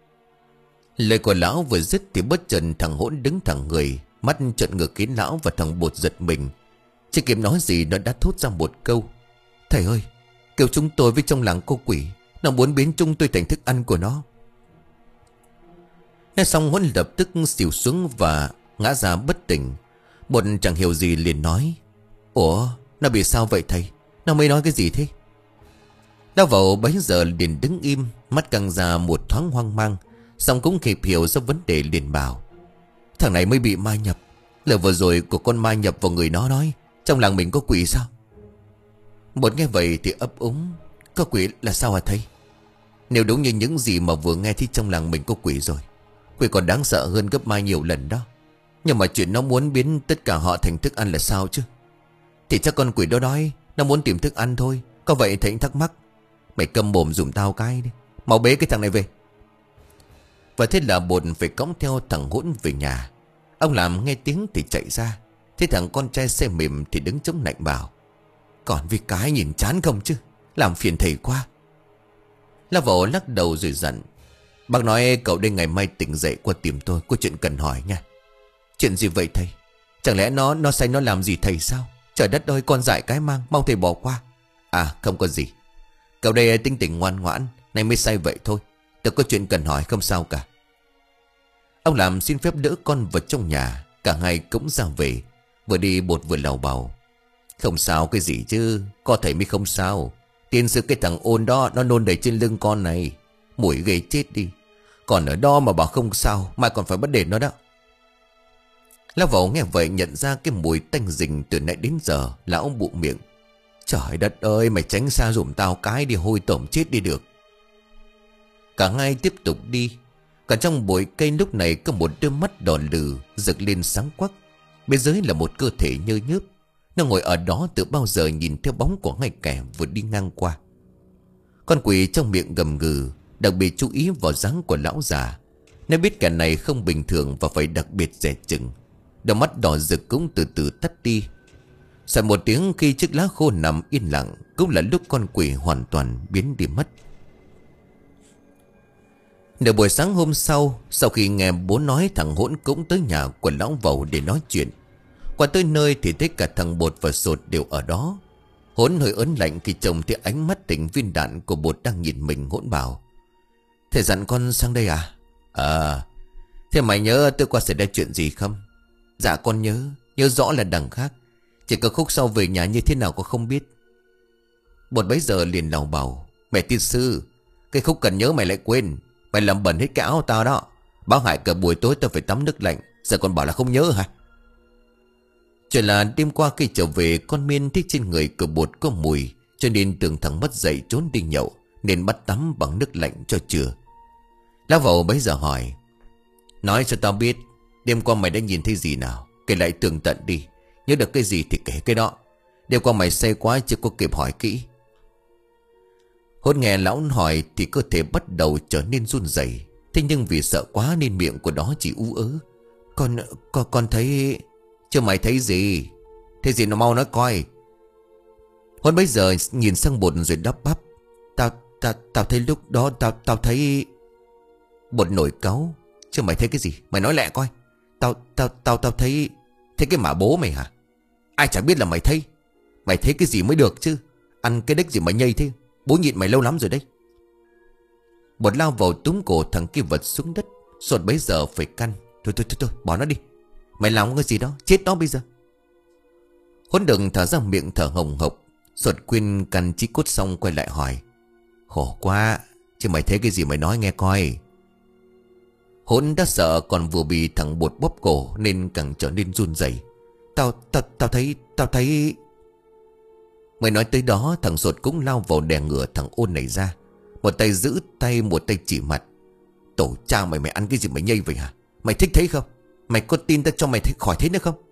Lời của lão vừa dứt thì bất chợt thằng Hỗn đứng thẳng người, mắt trợn ngược khiến lão và thằng Bột giật mình. Chưa kịp nói gì nó đã thốt ra một câu: Thầy ơi, kêu chúng tôi với trong làng cô quỷ, nó muốn biến chúng tôi thành thức ăn của nó. Nghe xong Huấn lập tức xỉu xuống và ngã ra bất tỉnh. Một chẳng hiểu gì liền nói: Ủa, nó bị sao vậy thầy? Nó mới nói cái gì thế? Lão Vẩu bấy giờ liền đứng im, mắt căng ra một thoáng hoang mang, xong cũng kịp hiểu ra vấn đề liền bảo: Thằng này mới bị ma nhập. Lời vừa rồi của con ma nhập vào người nó nói trong làng mình có quỷ sao? Một nghe vậy thì ấp úng: Có quỷ là sao hả thầy? Nếu đúng như những gì mà vừa nghe thì trong làng mình có quỷ rồi. Quỷ còn đáng sợ hơn gấp ma nhiều lần đó. Nhưng mà chuyện nó muốn biến tất cả họ thành thức ăn là sao chứ? Thì chắc con quỷ đó nói nó muốn tìm thức ăn thôi. Có vậy thầy thắc mắc. Mày câm mồm dùm tao cái đi. Mau bế cái thằng này về. Và thế là Bột phải cõng theo thằng Hỗn về nhà. Ông làm nghe tiếng thì chạy ra. Thế thằng con trai xe mềm thì đứng chống lạnh bảo: Còn vì cái nhìn chán không chứ? Làm phiền thầy quá. Lão Vẩu lắc đầu rồi dặn: Bác nói cậu đây ngày mai tỉnh dậy qua tìm tôi, có chuyện cần hỏi nha. Chuyện gì vậy thầy? Chẳng lẽ nó nó say nó làm gì thầy sao? Trời đất ơi, con dại cái mang, mong thầy bỏ qua. À không có gì. Cậu đây tinh tỉnh ngoan ngoãn, nay mới say vậy thôi. Tôi có chuyện cần hỏi, không sao cả. Ông làm xin phép đỡ con vào trong nhà. Cả hai cũng ra về. Vừa đi Bột vừa lầu bầu: Không sao cái gì chứ, có thầy mới không sao. Tiên sư cái thằng ôn đó nó nôn đầy trên lưng con này. Mùi ghê chết đi. Còn ở đó mà bảo không sao, mai còn phải bắt đền nó đó. Lão Vẩu nghe vậy nhận ra cái mùi tanh rình từ nãy đến giờ. Lão bụng miệng: Trời đất ơi, mày tránh xa dùm tao cái đi, hôi tổm chết đi được. Cả hai tiếp tục đi. Cả trong bụi cây lúc này có một đôi mắt đỏ lừ rực lên sáng quắc. Bên dưới là một cơ thể nhơ nhớp. Nó ngồi ở đó từ bao giờ nhìn theo bóng của hai kẻ vừa đi ngang qua. Con quỷ trong miệng gầm gừ, đặc biệt chú ý vào dáng của lão già. Nó biết kẻ này không bình thường và phải đặc biệt dè chừng. Đôi mắt đỏ rực cũng từ từ tắt đi. Sau một tiếng khi chiếc lá khô nằm yên lặng, cũng là lúc con quỷ hoàn toàn biến đi mất. Nửa buổi sáng hôm sau, sau khi nghe bố nói thằng Hỗn cũng tới nhà của lão Vẩu để nói chuyện. Qua tới nơi thì thấy cả thằng Bột và Sột đều ở đó. Hỗn hơi ớn lạnh khi trông thấy ánh mắt tỉnh viên đạn của Bột đang nhìn mình. Hỗn bảo: Thầy dặn con sang đây à? À, thế mày nhớ tôi qua xảy ra chuyện gì không? Dạ con nhớ, nhớ rõ là đằng khác. Chỉ có khúc sau về nhà như thế nào con không biết. Bột bấy giờ liền lầu bầu: Mẹ tiên sư, cái khúc cần nhớ mày lại quên. Mày làm bẩn hết cái áo tao đó. Báo hại cả buổi tối tao phải tắm nước lạnh, giờ còn bảo là không nhớ hả? Chuyện là đêm qua khi trở về, con Miên thích trên người của Bột có mùi, cho nên tưởng thằng mất dậy trốn đi nhậu, nên bắt tắm bằng nước lạnh cho chừa. Lão Vẩu bấy giờ hỏi: Nói cho tao biết, đêm qua mày đã nhìn thấy gì nào? Kể lại tường tận đi. Nhớ được cái gì thì kể cái đó. Đêm qua mày say quá chưa có kịp hỏi kỹ. Hốt nghe lão hỏi thì cơ thể bắt đầu trở nên run rẩy. Thế nhưng vì sợ quá nên miệng của nó chỉ ú ớ: Con, con, con thấy... Chứ mày thấy gì? Thế gì nó mau nói coi. Hốt bây giờ nhìn sang Bột rồi đắp bắp: Tao, tao, tao thấy lúc đó tao, tao thấy... Bột nổi cáu: Chứ mày thấy cái gì? Mày nói lẹ coi. Tao, tao, tao, tao thấy... Thấy cái mả bố mày hả? Ai chả biết là mày thấy. Mày thấy cái gì mới được chứ? Ăn cái đếch gì mà nhây thế? Bố nhịn mày lâu lắm rồi đấy. Bột lao vào túm cổ thằng kia vật xuống đất. Sột bấy giờ phải căn: Thôi thôi thôi thôi, bỏ nó đi. Mày làm cái gì đó, chết nó bây giờ. Hỗn đừng thở ra miệng thở hồng hộc. Sột khuyên căn chí cốt xong quay lại hỏi: Khổ quá, chứ mày thấy cái gì mày nói nghe coi. Hỗn đã sợ còn vừa bị thằng Bột bóp cổ nên càng trở nên run rẩy. Tao, tao, tao thấy, tao thấy... Mày nói tới đó, thằng Sột cũng lao vào đè ngửa thằng Ôn này ra. Một tay giữ tay, một tay chỉ mặt: Tổ cha mày, mày ăn cái gì mày nhây vậy hả? Mày thích thấy không? Mày có tin ta cho mày thấy khỏi thế nữa không?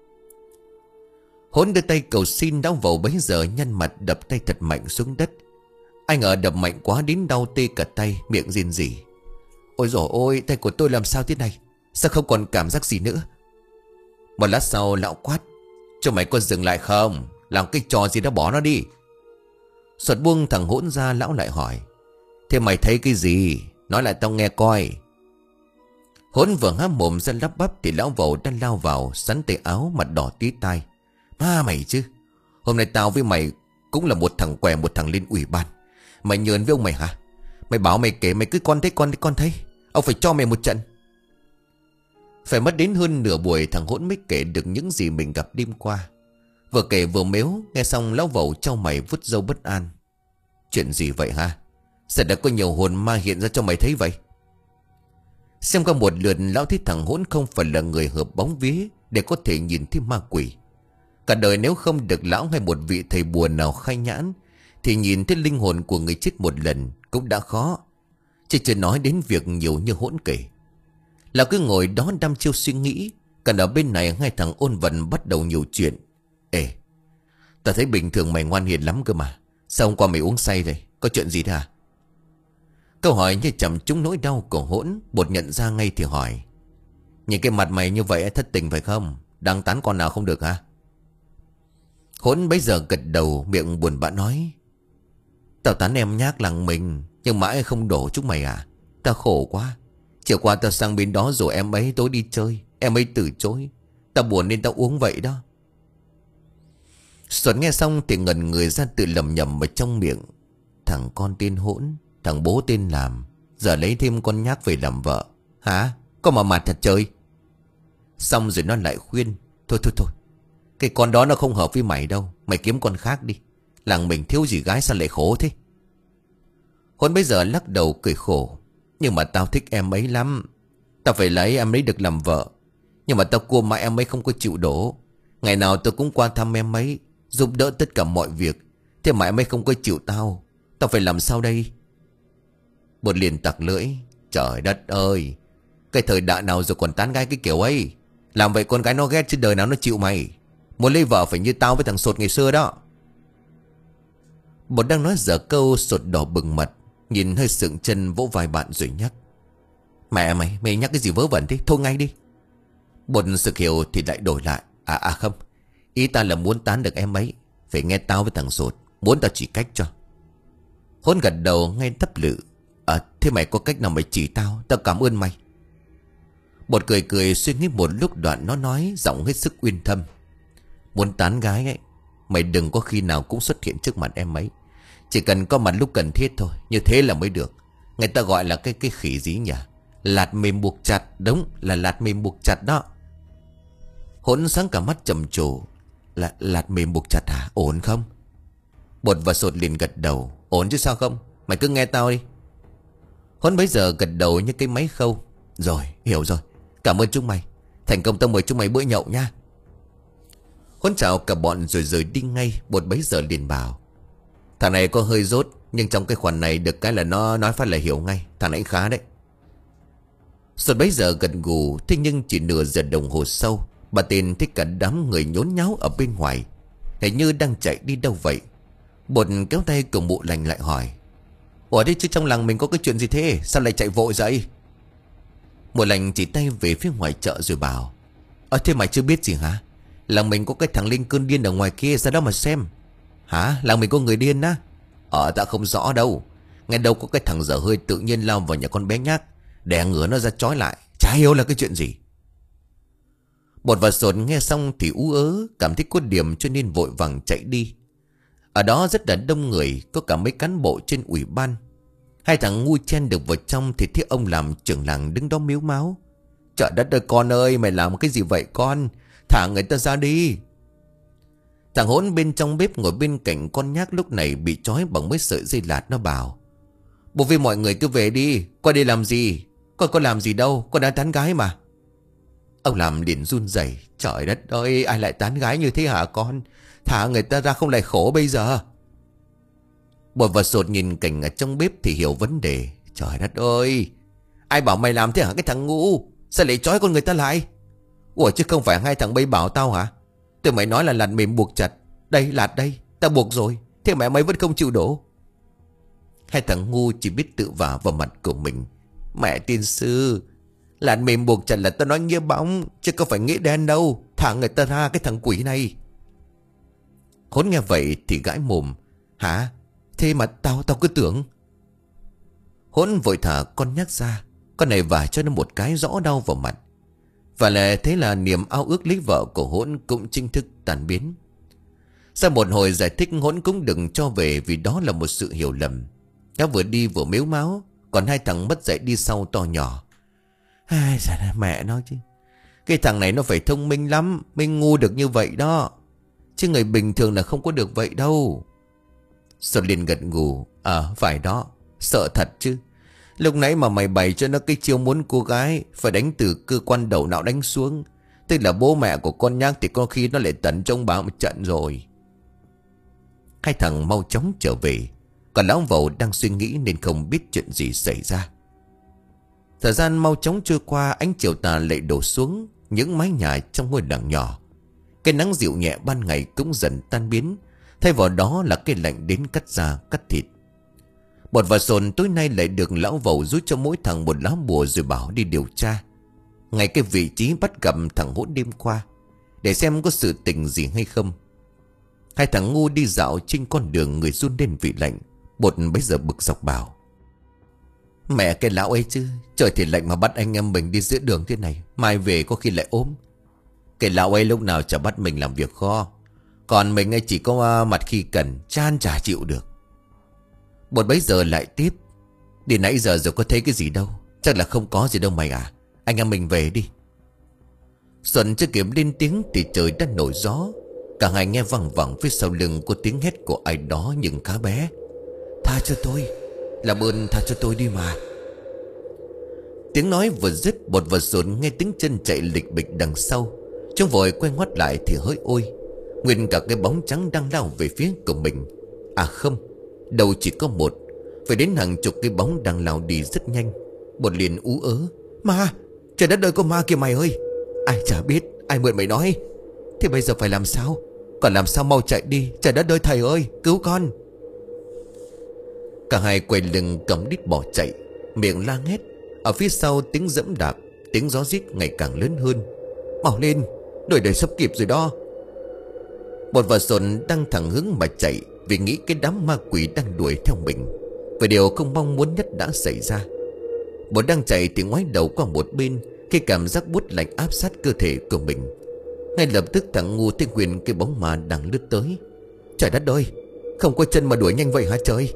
Hỗn đưa tay cầu xin. Lão Vẩu bấy giờ nhăn mặt đập tay thật mạnh xuống đất. Ai ngờ đập mạnh quá đến đau tê cả tay, miệng rên rỉ: Ôi dồi ôi, tay của tôi làm sao thế này? Sao không còn cảm giác gì nữa? Một lát sau lão quát: Cho mày có dừng lại không? Làm cái trò gì đó, bỏ nó đi. Sột buông thằng Hỗn ra. Lão lại hỏi: Thế mày thấy cái gì? Nói lại tao nghe coi. Hỗn vừa há mồm ra lắp bắp thì lão Vẩu đã lao vào, sắn tay áo, mặt đỏ tí tai: Ma mày chứ, hôm nay tao với mày cũng là một thằng què, một thằng lên ủy ban. Mày nhờn với ông mày hả? Mày bảo mày kể, mày cứ con thấy con con thấy. Ông phải cho mày một trận. Phải mất đến hơn nửa buổi thằng Hỗn mới kể được những gì mình gặp đêm qua. Vừa kể vừa mếu. Nghe xong lão Vẩu trao mày vút râu bất an. Chuyện gì vậy ha? Sao đã có nhiều hồn ma hiện ra cho mày thấy vậy? Xem qua một lượt, lão thấy thằng Hỗn không phải là người hợp bóng vía để có thể nhìn thấy ma quỷ. Cả đời nếu không được lão hay một vị thầy bùa nào khai nhãn thì nhìn thấy linh hồn của người chết một lần cũng đã khó, chứ chưa nói đến việc nhiều như Hỗn kể. Lão cứ ngồi đó đăm chiêu suy nghĩ. Còn ở bên này hai thằng Ôn Vận bắt đầu nhiều chuyện. Ê, ta thấy bình thường mày ngoan hiền lắm cơ mà. Sao hôm qua mày uống say rồi? Có chuyện gì thế à? Câu hỏi như chầm trúng nỗi đau của Hỗn. Bột nhận ra ngay thì hỏi. Nhìn cái mặt mày như vậy thất tình phải không? Đang tán con nào không được hả? Hỗn bấy giờ gật đầu, miệng buồn bã nói. Tao tán em nhác làng mình, nhưng mãi không đổ chúng mày à? Tao khổ quá. Chiều qua tao sang bên đó rồi em ấy tối đi chơi, em ấy từ chối. Tao buồn nên tao uống vậy đó. Xuân nghe xong thì ngẩn người ra, tự lầm nhầm ở trong miệng. Thằng con tên Hỗn, thằng bố tên Làm, giờ lấy thêm con nhác về làm vợ. Hả? Có mà mặt thật trời. Xong rồi nó lại khuyên. Thôi thôi thôi, cái con đó nó không hợp với mày đâu. Mày kiếm con khác đi. Làng mình thiếu gì gái sao lại khổ thế? Hỗn bây giờ lắc đầu cười khổ. Nhưng mà tao thích em ấy lắm. Tao phải lấy em ấy được làm vợ. Nhưng mà tao cua mãi em ấy không có chịu đổ. Ngày nào tôi cũng qua thăm em ấy, giúp đỡ tất cả mọi việc. Thế mà em ấy không có chịu tao. Tao phải làm sao đây? Bột liền tặc lưỡi. Trời đất ơi, cái thời đại nào rồi còn tán gái cái kiểu ấy. Làm vậy con gái nó ghét chứ đời nào nó chịu mày. Muốn lấy vợ phải như tao với thằng Sột ngày xưa đó. Bột đang nói dở câu, Sột đỏ bừng mặt, nhìn hơi sượng chân vỗ vai bạn rồi nhắc. Mẹ mày, mày nhắc cái gì vớ vẩn thế? Thôi ngay đi. Bột sực hiểu thì lại đổi lại. À à không, ý ta là muốn tán được em ấy, phải nghe tao với thằng Sột. Muốn tao chỉ cách cho. Hỗn gật đầu ngay thấp lự. À thế mày có cách nào mày chỉ tao? Tao cảm ơn mày. Bột cười cười suy nghĩ một lúc, đoạn nó nói giọng hết sức uyên thâm. Muốn tán gái ấy, mày đừng có khi nào cũng xuất hiện trước mặt em ấy. Chỉ cần có mặt lúc cần thiết thôi. Như thế là mới được. Người ta gọi là cái cái khỉ gì nhỉ? Lạt mềm buộc chặt. Đúng là lạt mềm buộc chặt đó. Hỗn sáng cả mắt trầm trồ. Là lạt mềm buộc chặt hả? Ổn không? Bột và Sột liền gật đầu. Ổn chứ sao không? Mày cứ nghe tao đi. Hỗn bấy giờ gật đầu như cái máy khâu. Rồi, hiểu rồi. Cảm ơn chúng mày. Thành công tao mời chúng mày bữa nhậu nha. Hỗn chào cả bọn rồi rời đi ngay. Bột bấy giờ liền bảo. Thằng này có hơi dốt, nhưng trong cái khoản này được cái là nó nói phát là hiểu ngay. Thằng này khá đấy. Sột bấy giờ gần gù. Thế nhưng chỉ nửa giờ đồng hồ sau, bà tên thấy cả đám người nhốn nháo ở bên ngoài, hình như đang chạy đi đâu vậy. Bột kéo tay của Mụ Lành lại hỏi. Ủa thế chứ trong làng mình có cái chuyện gì thế? Sao lại chạy vội vậy? Mụ Lành chỉ tay về phía ngoài chợ rồi bảo. Ờ thế mày chưa biết gì hả? Làng mình có cái thằng lên cơn điên ở ngoài kia, ra đó mà xem. Hả? Làng mình có người điên á? Ờ ta không rõ đâu. Nghe đâu có cái thằng dở hơi tự nhiên lao vào nhà con bé nhác, đè ngửa nó ra trói lại. Chả hiểu là cái chuyện gì. Bột và Sột nghe xong thì ú ớ, cảm thấy có điểm cho nên vội vàng chạy đi. Ở đó rất là đông người, có cả mấy cán bộ trên ủy ban. Hai thằng ngu chen được vào trong thì thấy ông làm trưởng làng đứng đó miếu máu. Trời đất ơi con ơi, mày làm cái gì vậy con? Thả người ta ra đi. Thằng Hỗn bên trong bếp ngồi bên cạnh con nhác lúc này bị trói bằng mấy sợi dây lạt, nó bảo. Bố với mọi người cứ về đi. Con đi làm gì? Con có làm gì đâu, con đang tán gái mà. Ông làm liền run rẩy. Trời đất ơi, ai lại tán gái như thế hả con? Thả người ta ra không lại khổ bây giờ. Bột và Sột nhìn cảnh ở trong bếp thì hiểu vấn đề. Trời đất ơi, ai bảo mày làm thế hả cái thằng ngu? Sao lại trói con người ta lại? Ủa chứ không phải hai thằng bay bảo tao hả? Tụi mày nói là lạt mềm buộc chặt. Đây lạt đây, tao buộc rồi. Thế mẹ mày vẫn không chịu đổ. Hai thằng ngu chỉ biết tự vả vào mặt của mình. Mẹ tiên sư, lạt mềm buộc chặt là tao nói nghĩa bóng, chứ không phải nghĩa đen đâu. Thả người ta ra cái thằng quỷ này. Hỗn nghe vậy thì gãi mồm. Hả? Thế mà tao tao cứ tưởng. Hỗn vội thả con nhắc ra. Con này vả cho nó một cái rõ đau vào mặt. Và là thế là niềm ao ước lấy vợ của Hỗn cũng chính thức tan biến. Sau một hồi giải thích, Hỗn cũng đừng cho về vì đó là một sự hiểu lầm. Nó vừa đi vừa mếu máo, còn hai thằng mất dạy đi sau to nhỏ. Ai da mẹ nó chứ. Cái thằng này nó phải thông minh lắm mới ngu được như vậy đó. Chứ người bình thường là không có được vậy đâu. Xuân liền gật gù. À phải đó. Sợ thật chứ. Lúc nãy mà mày bày cho nó cái chiêu muốn cô gái phải đánh từ cơ quan đầu não đánh xuống. Tức là bố mẹ của con nhác thì có khi nó lại tấn trong báo một trận rồi. Hai thằng mau chóng trở về. Còn lão Vẩu đang suy nghĩ nên không biết chuyện gì xảy ra. Thời gian mau chóng trôi qua, ánh chiều tà lại đổ xuống những mái nhà trong ngôi làng nhỏ. Cái nắng dịu nhẹ ban ngày cũng dần tan biến, thay vào đó là cái lạnh đến cắt da cắt thịt. Bột và Sồn tối nay lại được lão Vẩu rút cho mỗi thằng một lá bùa rồi bảo đi điều tra ngay cái vị trí bắt gặp thằng Hỗn đêm qua, để xem có sự tình gì hay không. Hai thằng ngu đi dạo trên con đường, người run lên vì lạnh. Bột bấy giờ bực dọc bảo: Mẹ cái lão ấy chứ, trời thì lạnh mà bắt anh em mình đi giữa đường thế này, mai về có khi lại ốm. Cái lão ấy lúc nào chả bắt mình làm việc khó, còn mình ấy chỉ có mặt khi cần, chan chả chịu được. Bột bấy giờ lại tiếp: Đi nãy giờ rồi có thấy cái gì đâu, chắc là không có gì đâu mày à. Anh em mình về đi. Xuân chưa kịp lên tiếng thì trời đã nổi gió. Cả hai nghe văng vẳng phía sau lưng có tiếng hét của ai đó nhưng khá bé: Tha cho tôi, làm ơn tha cho tôi đi mà. Tiếng nói vừa dứt, Bột và Xuân nghe tiếng chân chạy lịch bịch đằng sau. Chúng vội quay ngoắt lại thì hỡi ôi, nguyên cả cái bóng trắng đang lao về phía của mình. À không, đâu chỉ có một, phải đến hàng chục cái bóng đang lao đi rất nhanh. Bột liền ú ớ: Ma, trời đất ơi, có ma kìa mày ơi. Ai chả biết, ai mượn mày nói. Thế bây giờ phải làm sao? Còn làm sao mau chạy đi, trời đất ơi thầy ơi, cứu con. Cả hai quay lưng cầm đít bỏ chạy, miệng la hét. Ở phía sau tiếng dẫm đạp, tiếng gió rít ngày càng lớn hơn. Mau lên, đuổi đời sắp kịp rồi đó. Bột và Sồn đang thẳng hướng mà chạy, vì nghĩ cái đám ma quỷ đang đuổi theo mình, và điều không mong muốn nhất đã xảy ra. Bột đang chạy thì ngoái đầu qua một bên, khi cảm giác buốt lạnh áp sát cơ thể của mình. Ngay lập tức thằng ngu thấy Huyền cái bóng ma đang lướt tới. Trời đất ơi, không có chân mà đuổi nhanh vậy hả trời?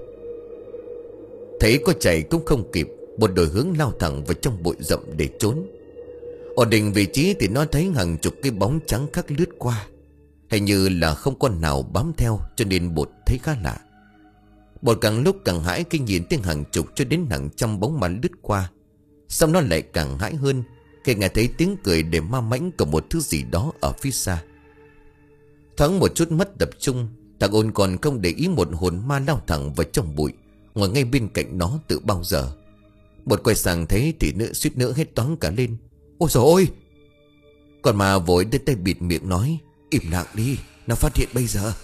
Thấy có chạy cũng không kịp, Bột đổi hướng lao thẳng vào trong bụi rậm để trốn. Ổn định vị trí thì nó thấy hàng chục cái bóng trắng khác lướt qua. Hình như là không con nào bám theo, cho nên Bột thấy khá lạ. Bột càng lúc càng hãi khi nhìn tiếng hàng chục cho đến hàng trăm bóng ma lướt qua. Xong nó lại càng hãi hơn khi nghe thấy tiếng cười để ma mãnh của một thứ gì đó ở phía xa. Thoáng một chút mất tập trung, thằng Ôn còn không để ý một hồn ma lao thẳng vào trong bụi, ngồi ngay bên cạnh nó từ bao giờ. Bột quay sang thấy thì nữa suýt nữa hết toáng cả lên: Ôi trời ơi! Còn ma vội đưa tay bịt miệng nói: Im lặng đi, nó phát hiện bây giờ.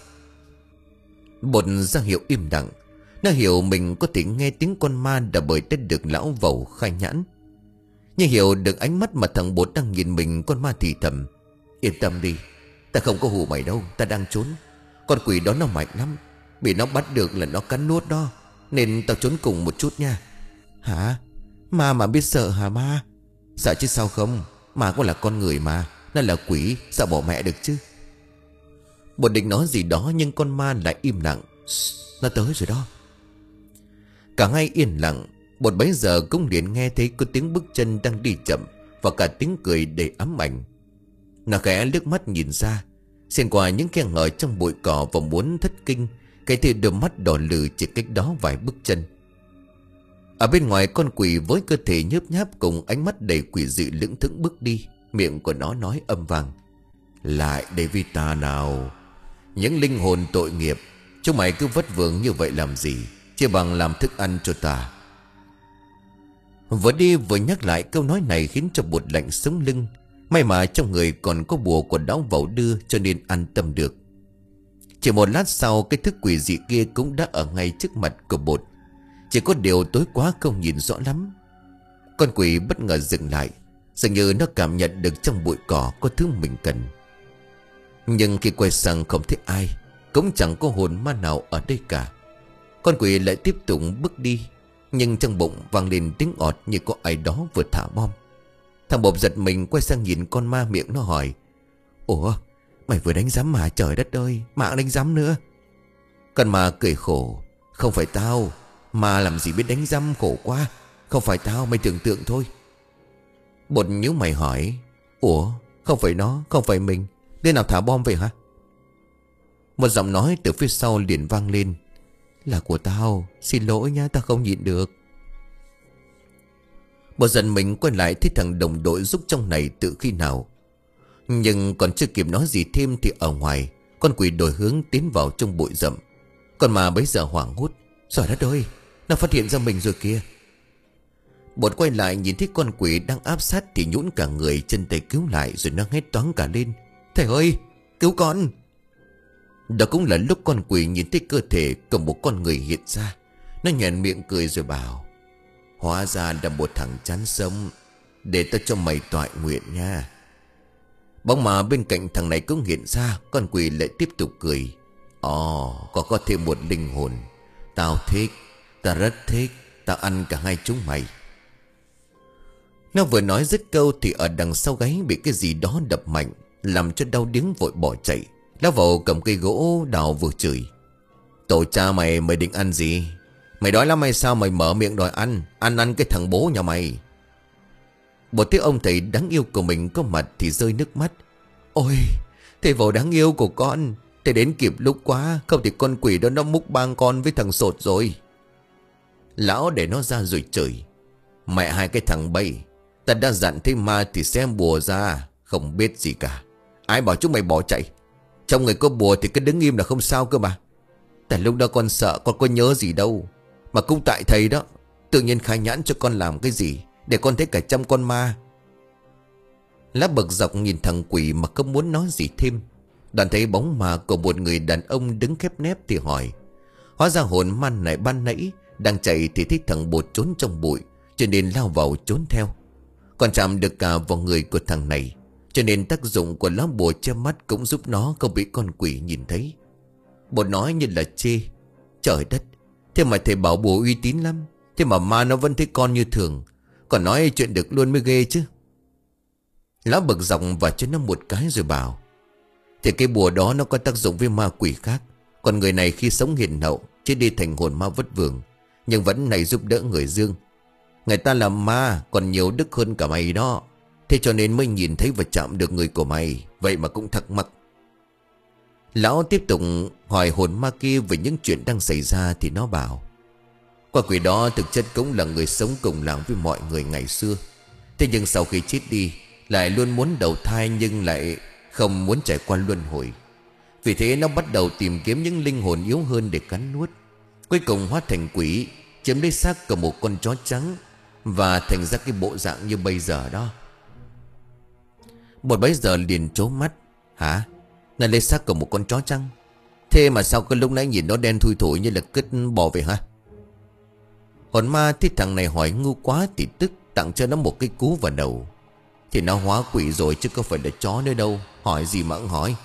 Bột ra hiệu im lặng. Nó hiểu mình có thể nghe tiếng con ma đã bởi đã được lão Vẩu khai nhãn. Nhưng hiểu được ánh mắt mà thằng Bột đang nhìn mình, con ma thì thầm: Yên tâm đi, ta không có hù mày đâu, ta đang trốn. Con quỷ đó nó mạnh lắm, bị nó bắt được là nó cắn nuốt đó, nên tao trốn cùng một chút nha. Hả? Ma mà biết sợ hả ma? Sợ chứ sao không, ma cũng là con người mà, nó là quỷ, sao bỏ mẹ được chứ. Bột định nói gì đó nhưng con ma lại im lặng: Nó tới rồi đó. Cả hai yên lặng. Bột bấy giờ cũng liền nghe thấy có tiếng bước chân đang đi chậm, và cả tiếng cười đầy ám ảnh. Nó khẽ liếc mắt nhìn ra, xuyên qua những khe hở trong bụi cỏ và muốn thất kinh, cái thì đôi mắt đỏ lừ chỉ cách đó vài bước chân. Ở bên ngoài, con quỷ với cơ thể nhớp nháp cùng ánh mắt đầy quỷ dị lững thững bước đi. Miệng của nó nói âm vang: Lại đây với ta nào, những linh hồn tội nghiệp, chúng mày cứ vất vưởng như vậy làm gì, chỉ bằng làm thức ăn cho ta. Vừa đi vừa nhắc lại câu nói này khiến cho Bột lạnh sống lưng. May mà trong người còn có bùa của lão Vẩu đưa, cho nên an tâm được. Chỉ một lát sau, cái thức quỷ dị kia cũng đã ở ngay trước mặt của Bột. Chỉ có điều tối quá không nhìn rõ lắm. Con quỷ bất ngờ dừng lại, dường như nó cảm nhận được trong bụi cỏ có thứ mình cần. Nhưng khi quay sang không thấy ai, cũng chẳng có hồn ma nào ở đây cả. Con quỷ lại tiếp tục bước đi, nhưng trong bụng vang lên tiếng ọt như có ai đó vừa thả bom. Thằng Bột giật mình quay sang nhìn con ma, miệng nó hỏi: Ủa, mày vừa đánh giám mà, trời đất ơi, mạng đánh giám nữa. Con ma cười khổ: Không phải tao, ma làm gì biết đánh giám, khổ quá. Không phải tao, mày tưởng tượng thôi. Bột nhíu mày hỏi: Ủa không phải nó, không phải mình. Đứa nào thả bom vậy hả? Một giọng nói từ phía sau liền vang lên. Là của tao, xin lỗi nhá, tao không nhịn được. Một dần mình quay lại thấy thằng đồng đội giúp trong này từ khi nào. Nhưng còn chưa kịp nói gì thêm thì ở ngoài con quỷ đổi hướng tiến vào trong bụi rậm. Còn mà bấy giờ hoảng hốt. Trời đất ơi, nó phát hiện ra mình rồi kìa. Bột quay lại nhìn thấy con quỷ đang áp sát thì nhũn cả người, chân tay cứu lại rồi nó hét toáng cả lên. Thầy ơi, cứu con. Đó cũng là lúc con quỷ nhìn thấy cơ thể của một con người hiện ra. Nó nhoẻn miệng cười rồi bảo: hóa ra là một thằng chán sống, để tao cho mày tọa nguyện nha. Bóng mà bên cạnh thằng này cũng hiện ra. Con quỷ lại tiếp tục cười. Ồ, có có thêm một linh hồn. Tao thích, tao rất thích. Tao ăn cả hai chúng mày. Nó vừa nói dứt câu thì ở đằng sau gáy bị cái gì đó đập mạnh, làm cho đau điếng vội bỏ chạy. Lão vào cầm cây gỗ đào vừa chửi: tổ cha mày, mày định ăn gì? Mày đói lắm hay sao mày mở miệng đòi ăn? Ăn ăn cái thằng bố nhà mày. Một tiếng ông thầy đáng yêu của mình có mặt thì rơi nước mắt. Ôi, thầy vào đáng yêu của con, thầy đến kịp lúc quá, không thì con quỷ đó nó múc bang con với thằng sột rồi. Lão để nó ra rồi chửi: mẹ hai cái thằng bay, ta đã dặn thế ma thì xem bùa ra, không biết gì cả. Ai bảo chúng mày bỏ chạy? Trong người có bùa thì cứ đứng im là không sao cơ mà. Tại lúc đó con sợ, con có nhớ gì đâu. Mà cũng tại thầy đó, tự nhiên khai nhãn cho con làm cái gì, để con thấy cả trăm con ma. Lá bực dọc nhìn thằng quỷ mà không muốn nói gì thêm. Đoàn thấy bóng ma của một người đàn ông đứng khép nép thì hỏi. Hóa ra hồn ma này ban nãy đang chạy thì thấy thằng bột trốn trong bụi, cho nên lao vào trốn theo. Còn chạm được cả vào người của thằng này, cho nên tác dụng của lá bùa che mắt cũng giúp nó không bị con quỷ nhìn thấy. Bột nói như là chê: trời đất, thế mà thầy bảo bùa uy tín lắm, thế mà ma nó vẫn thấy con như thường, còn nói chuyện được luôn mới ghê chứ. Lão bực dọc và cho nó một cái rồi bảo: thì cái bùa đó nó có tác dụng với ma quỷ khác. Còn người này khi sống hiền hậu, chứ đi thành hồn ma vất vưởng, nhưng vẫn này giúp đỡ người dương. Người ta là ma còn nhiều đức hơn cả mày đó, thế cho nên mới nhìn thấy và chạm được người của mày, vậy mà cũng thắc mắc. Lão tiếp tục hỏi hồn ma kia về những chuyện đang xảy ra thì nó bảo: con quỷ đó thực chất cũng là người sống cùng làng với mọi người ngày xưa. Thế nhưng sau khi chết đi lại luôn muốn đầu thai, nhưng lại không muốn trải qua luân hồi. Vì thế nó bắt đầu tìm kiếm những linh hồn yếu hơn để cắn nuốt. Cuối cùng hóa thành quỷ, chiếm lấy xác của một con chó trắng, và thành ra cái bộ dạng như bây giờ đó. Một bấy giờ liền trố mắt: hả? Nó lấy xác của một con chó trắng? Thế mà sao cái lúc nãy nhìn nó đen thui thủi như là cứt bò về hả? Hồn ma thấy thằng này hỏi ngu quá thì tức, tặng cho nó một cái cú vào đầu. Thì nó hóa quỷ rồi chứ có phải là chó nữa đâu, hỏi gì mà cũng hỏi.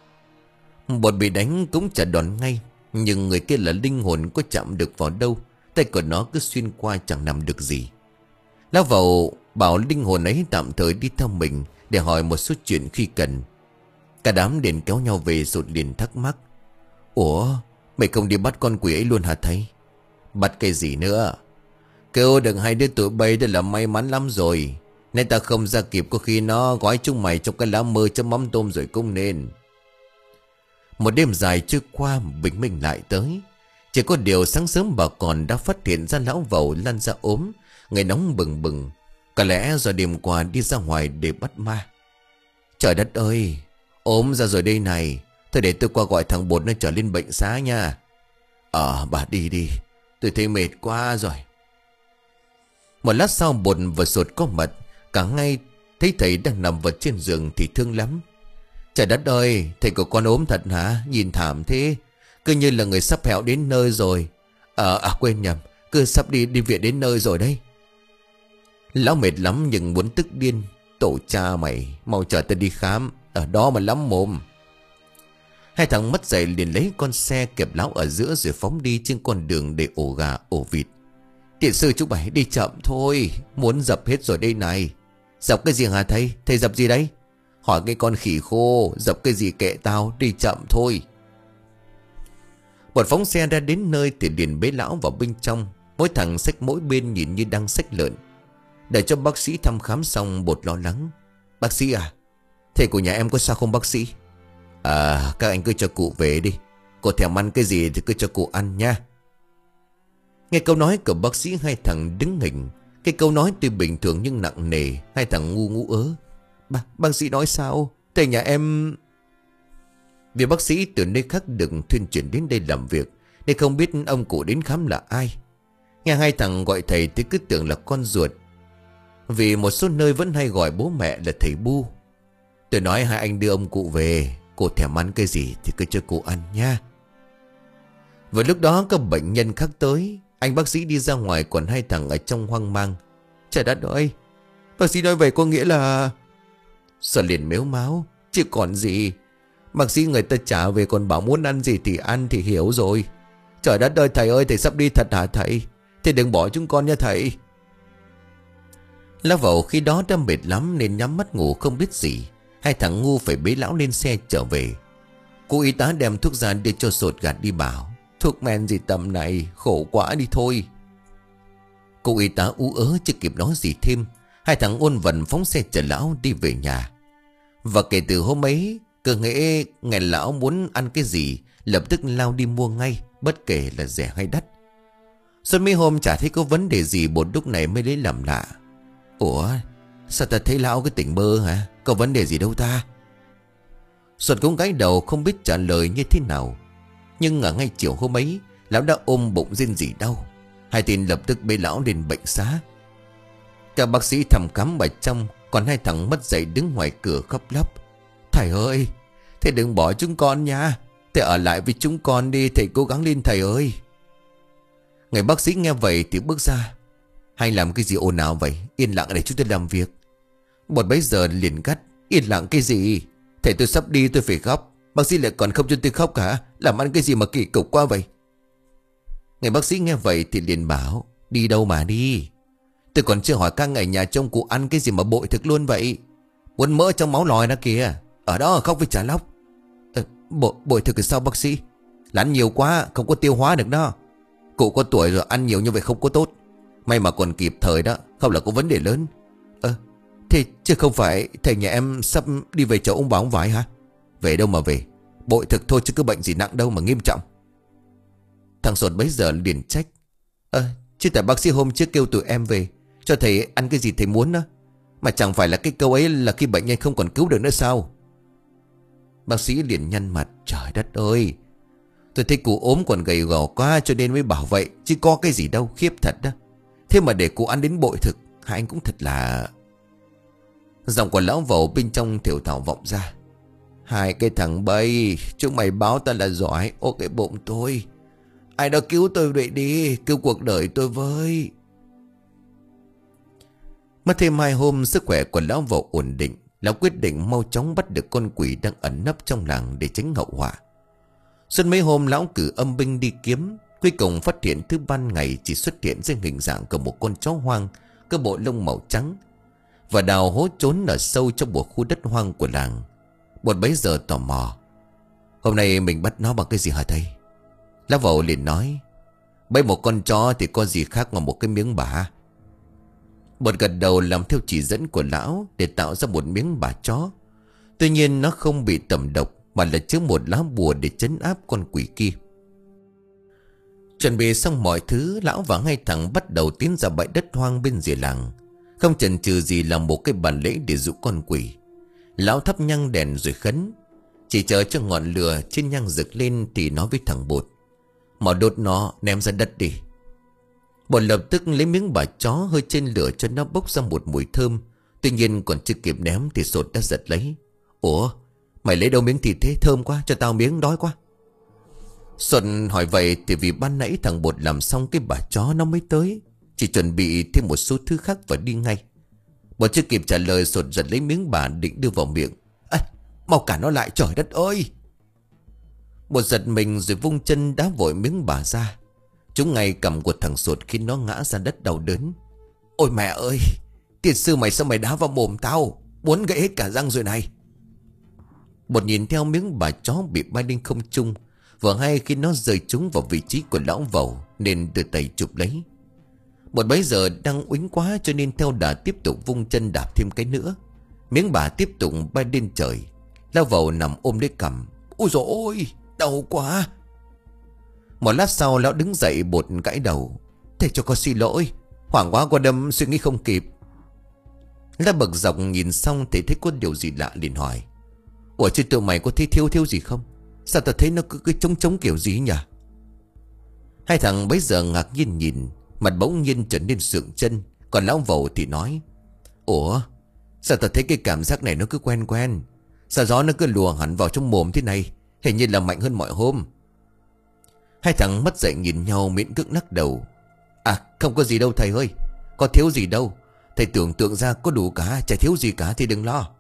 Bột bị đánh cũng chả đòn ngay, nhưng người kia là linh hồn, có chạm được vào đâu, tay của nó cứ xuyên qua chẳng làm được gì. Lão vào bảo linh hồn ấy tạm thời đi theo mình để hỏi một số chuyện khi cần. Cả đám liền kéo nhau về rồi liền thắc mắc: ủa, mày không đi bắt con quỷ ấy luôn hả thầy? Bắt cái gì nữa? Kêu đừng hai đứa tụi bay đã là may mắn lắm rồi. Nên ta không ra kịp, có khi nó gói chúng mày trong cái lá mơ chấm mắm tôm rồi cũng nên. Một đêm dài trôi qua, bình minh lại tới. Chỉ có điều sáng sớm bà còn đã phát hiện ra lão vầu lăn ra ốm, người nóng bừng bừng. Có lẽ do đêm qua đi ra ngoài để bắt ma. Trời đất ơi, ốm ra rồi đây này. Thôi để tôi qua gọi thằng Bột nó trở lên bệnh xá nha. Ờ bà đi đi, tôi thấy mệt quá rồi. Một lát sau Bột và Sột có mặt. Cả ngay thấy thầy đang nằm vật trên giường thì thương lắm. Trời đất ơi, thầy của con ốm thật hả? Nhìn thảm thế, cứ như là người sắp hẹo đến nơi rồi. Ờ à, quên nhầm, cứ sắp đi đi viện đến nơi rồi đấy. Lão mệt lắm nhưng muốn tức điên. Tổ cha mày, mau chờ tao đi khám. Ở đó mà lắm mồm. Hai thằng mất dậy liền lấy con xe kẹp lão ở giữa rồi phóng đi trên con đường để ổ gà ổ vịt. Tiền sư chú bảy đi chậm thôi, muốn dập hết rồi đây này. Dập cái gì hả thầy? Thầy dập gì đấy? Hỏi cái con khỉ khô, dập cái gì kệ tao, đi chậm thôi. Một phóng xe ra đến nơi thì liền bế lão vào bên trong. Mỗi thằng xách mỗi bên nhìn như đang xách lợn. Để cho bác sĩ thăm khám xong, Bột lo lắng: Bác sĩ à? Thầy của nhà em có sao không bác sĩ? À, các anh cứ cho cụ về đi. Cô thèm ăn cái gì thì cứ cho cụ ăn nha. Nghe câu nói của bác sĩ, hai thằng đứng hình. Cái câu nói tuy bình thường nhưng nặng nề. Hai thằng ngu ngũ ớ. Bác, bác sĩ nói sao? Thầy nhà em... Vì bác sĩ từ nơi khác được thuyên chuyển đến đây làm việc, nên không biết ông cụ đến khám là ai. Nghe hai thằng gọi thầy thì cứ tưởng là con ruột, vì một số nơi vẫn hay gọi bố mẹ là thầy Bu. Tôi nói hai anh đưa ông cụ về. Cô thèm ăn cái gì thì cứ cho cụ ăn nha. Và lúc đó có bệnh nhân khác tới. Anh bác sĩ đi ra ngoài, còn hai thằng ở trong hoang mang. Trời đất ơi, bác sĩ nói vậy có nghĩa là... Sợ liền mếu máo. Chứ còn gì. Bác sĩ người ta trả về còn bảo muốn ăn gì thì ăn thì hiểu rồi. Trời đất ơi thầy ơi, thầy sắp đi thật hả thầy? Thầy đừng bỏ chúng con nha thầy. Lão Vẩu khi đó đã mệt lắm nên nhắm mắt ngủ không biết gì. Hai thằng ngu phải bế lão lên xe trở về. Cô y tá đem thuốc ra để cho sột gạt đi bảo. Thuốc men gì tầm này, khổ quá đi thôi. Cô y tá ú ớ chưa kịp nói gì thêm. Hai thằng ôn vần phóng xe chở lão đi về nhà. Và kể từ hôm ấy, cứ nghĩ ngày lão muốn ăn cái gì lập tức lao đi mua ngay, bất kể là rẻ hay đắt. Suốt mấy hôm chả thấy có vấn đề gì, một lúc này mới lấy làm lạ. Ủa, sao ta thấy lão cái tỉnh bơ hả? Có vấn đề gì đâu ta? Suốt cũng gãi đầu không biết trả lời như thế nào. Nhưng ở ngay chiều hôm ấy, lão đã ôm bụng rên rỉ đau. Hai tên lập tức bế lão lên bệnh xá. Các bác sĩ thăm khám ở trong, còn hai thằng mất dậy đứng ngoài cửa khóc lóc. Thầy ơi, thầy đừng bỏ chúng con nha. Thầy ở lại với chúng con đi, thầy cố gắng lên thầy ơi. Người bác sĩ nghe vậy thì bước ra. Hay làm cái gì ồn ào vậy? Yên lặng để chúng tôi làm việc. Một bấy giờ liền gắt. Yên lặng cái gì? Thầy tôi sắp đi tôi phải khóc. Bác sĩ lại còn không cho tôi khóc hả? Làm ăn cái gì mà kỳ cục quá vậy? Người bác sĩ nghe vậy thì liền bảo. Đi đâu mà đi? Tôi còn chưa hỏi các ngày nhà trông cụ ăn cái gì mà bội thực luôn vậy? Muốn mỡ trong máu lòi đó kìa. Ở đó khóc với trả lóc. ờ, Bội, bội thực thì sao bác sĩ? Là ăn nhiều quá không có tiêu hóa được đó. Cụ có tuổi rồi, ăn nhiều như vậy không có tốt. May mà còn kịp thời đó, không là có vấn đề lớn. Ờ Thế chứ không phải thầy nhà em sắp đi về chỗ ông bà ông vải hả? Về đâu mà về, bội thực thôi chứ cứ bệnh gì nặng đâu mà nghiêm trọng. Thằng Sột bấy giờ liền trách. Ờ Chứ tại bác sĩ hôm trước kêu tụi em về cho thầy ăn cái gì thầy muốn đó. Mà chẳng phải là cái câu ấy là khi bệnh nhân không còn cứu được nữa sao? Bác sĩ liền nhăn mặt. Trời đất ơi, tôi thấy cụ ốm còn gầy gò quá cho nên mới bảo vậy, chứ có cái gì đâu, khiếp thật đó. Thế mà để cụ ăn đến bội thực, hai anh cũng thật là... Giọng của lão Vẩu bên trong thều thào vọng ra. Hai cái thằng bay, chúng mày báo ta là giỏi, ô cái bụng tôi. Ai đó cứu tôi vậy đi, cứu cuộc đời tôi với. Mất thêm hai hôm, sức khỏe của lão Vẩu ổn định. Lão quyết định mau chóng bắt được con quỷ đang ẩn nấp trong làng để tránh hậu họa. Suốt mấy hôm lão cử âm binh đi kiếm, cuối cùng phát hiện thứ ban ngày chỉ xuất hiện dưới hình dạng của một con chó hoang, có bộ lông màu trắng, và đào hố trốn ở sâu trong một khu đất hoang của làng. Một bấy giờ tò mò. Hôm nay mình bắt nó bằng cái gì hả thầy? Lão Vẩu liền nói. Bấy một con chó thì có gì khác ngoài một cái miếng bả. Bột gật đầu làm theo chỉ dẫn của lão để tạo ra một miếng bả chó. Tuy nhiên nó không bị tẩm độc, mà là chứa một lá bùa để trấn áp con quỷ kia. Chuẩn bị xong mọi thứ, lão và hai thằng bắt đầu tiến ra bãi đất hoang bên rìa làng. Không chần chừ gì làm một cái bàn lễ để dụ con quỷ. Lão thắp nhang đèn rồi khấn. Chỉ chờ cho ngọn lửa trên nhang rực lên thì nói với thằng Bột. Mau đốt nó, ném ra đất đi. Bột lập tức lấy miếng bả chó hơi trên lửa cho nó bốc ra một mùi thơm. Tuy nhiên còn chưa kịp ném thì Sột đã giật lấy. Ủa, mày lấy đâu miếng thịt thế, thơm quá, cho tao miếng, đói quá. Sột hỏi vậy thì vì ban nãy thằng Bột làm xong cái bả chó nó mới tới, chỉ chuẩn bị thêm một số thứ khác và đi ngay. Bột chưa kịp trả lời, Sột giật lấy miếng bả định đưa vào miệng. À, mau cản nó lại, trời đất ơi. Bột giật mình rồi vung chân đá vội miếng bả ra. Chúng ngay cầm của thằng Sột khiến nó ngã ra đất đau đớn. Ôi mẹ ơi, tiên sư mày sao mày đá vào mồm tao, muốn gãy hết cả răng rồi này. Bột nhìn theo miếng bả chó bị bay lên không trung, vừa hay khi nó rơi trúng vào vị trí của lão Vẩu nên đưa tay chụp lấy. Bột bấy giờ đang uýnh quá cho nên theo đà tiếp tục vung chân đạp thêm cái nữa. Miếng bà tiếp tục bay lên trời. Lão Vầu nằm ôm lấy cằm. Ôi dồi ôi, đau quá. Một lát sau lão đứng dậy bột gãi đầu. Thầy cho con xin lỗi, hoảng quá qua đâm suy nghĩ không kịp. Lão bực dọc nhìn xong thì thấy có điều gì lạ liền hỏi. Ủa chứ tụi mày có thấy thiếu thiếu gì không? Sao tao thấy nó cứ, cứ trống trống kiểu gì nhỉ? Hai thằng bấy giờ ngạc nhiên nhìn. Mặt bỗng nhiên trở nên sượng chân. Còn lão Vầu thì nói. Ủa sao tao thấy cái cảm giác này nó cứ quen quen? Sao gió nó cứ lùa hẳn vào trong mồm thế này? Hình như là mạnh hơn mọi hôm. Hai thằng mất dậy nhìn nhau miễn cưỡng lắc đầu. À không có gì đâu thầy ơi, có thiếu gì đâu. Thầy tưởng tượng ra có đủ cả, chả thiếu gì cả thì đừng lo.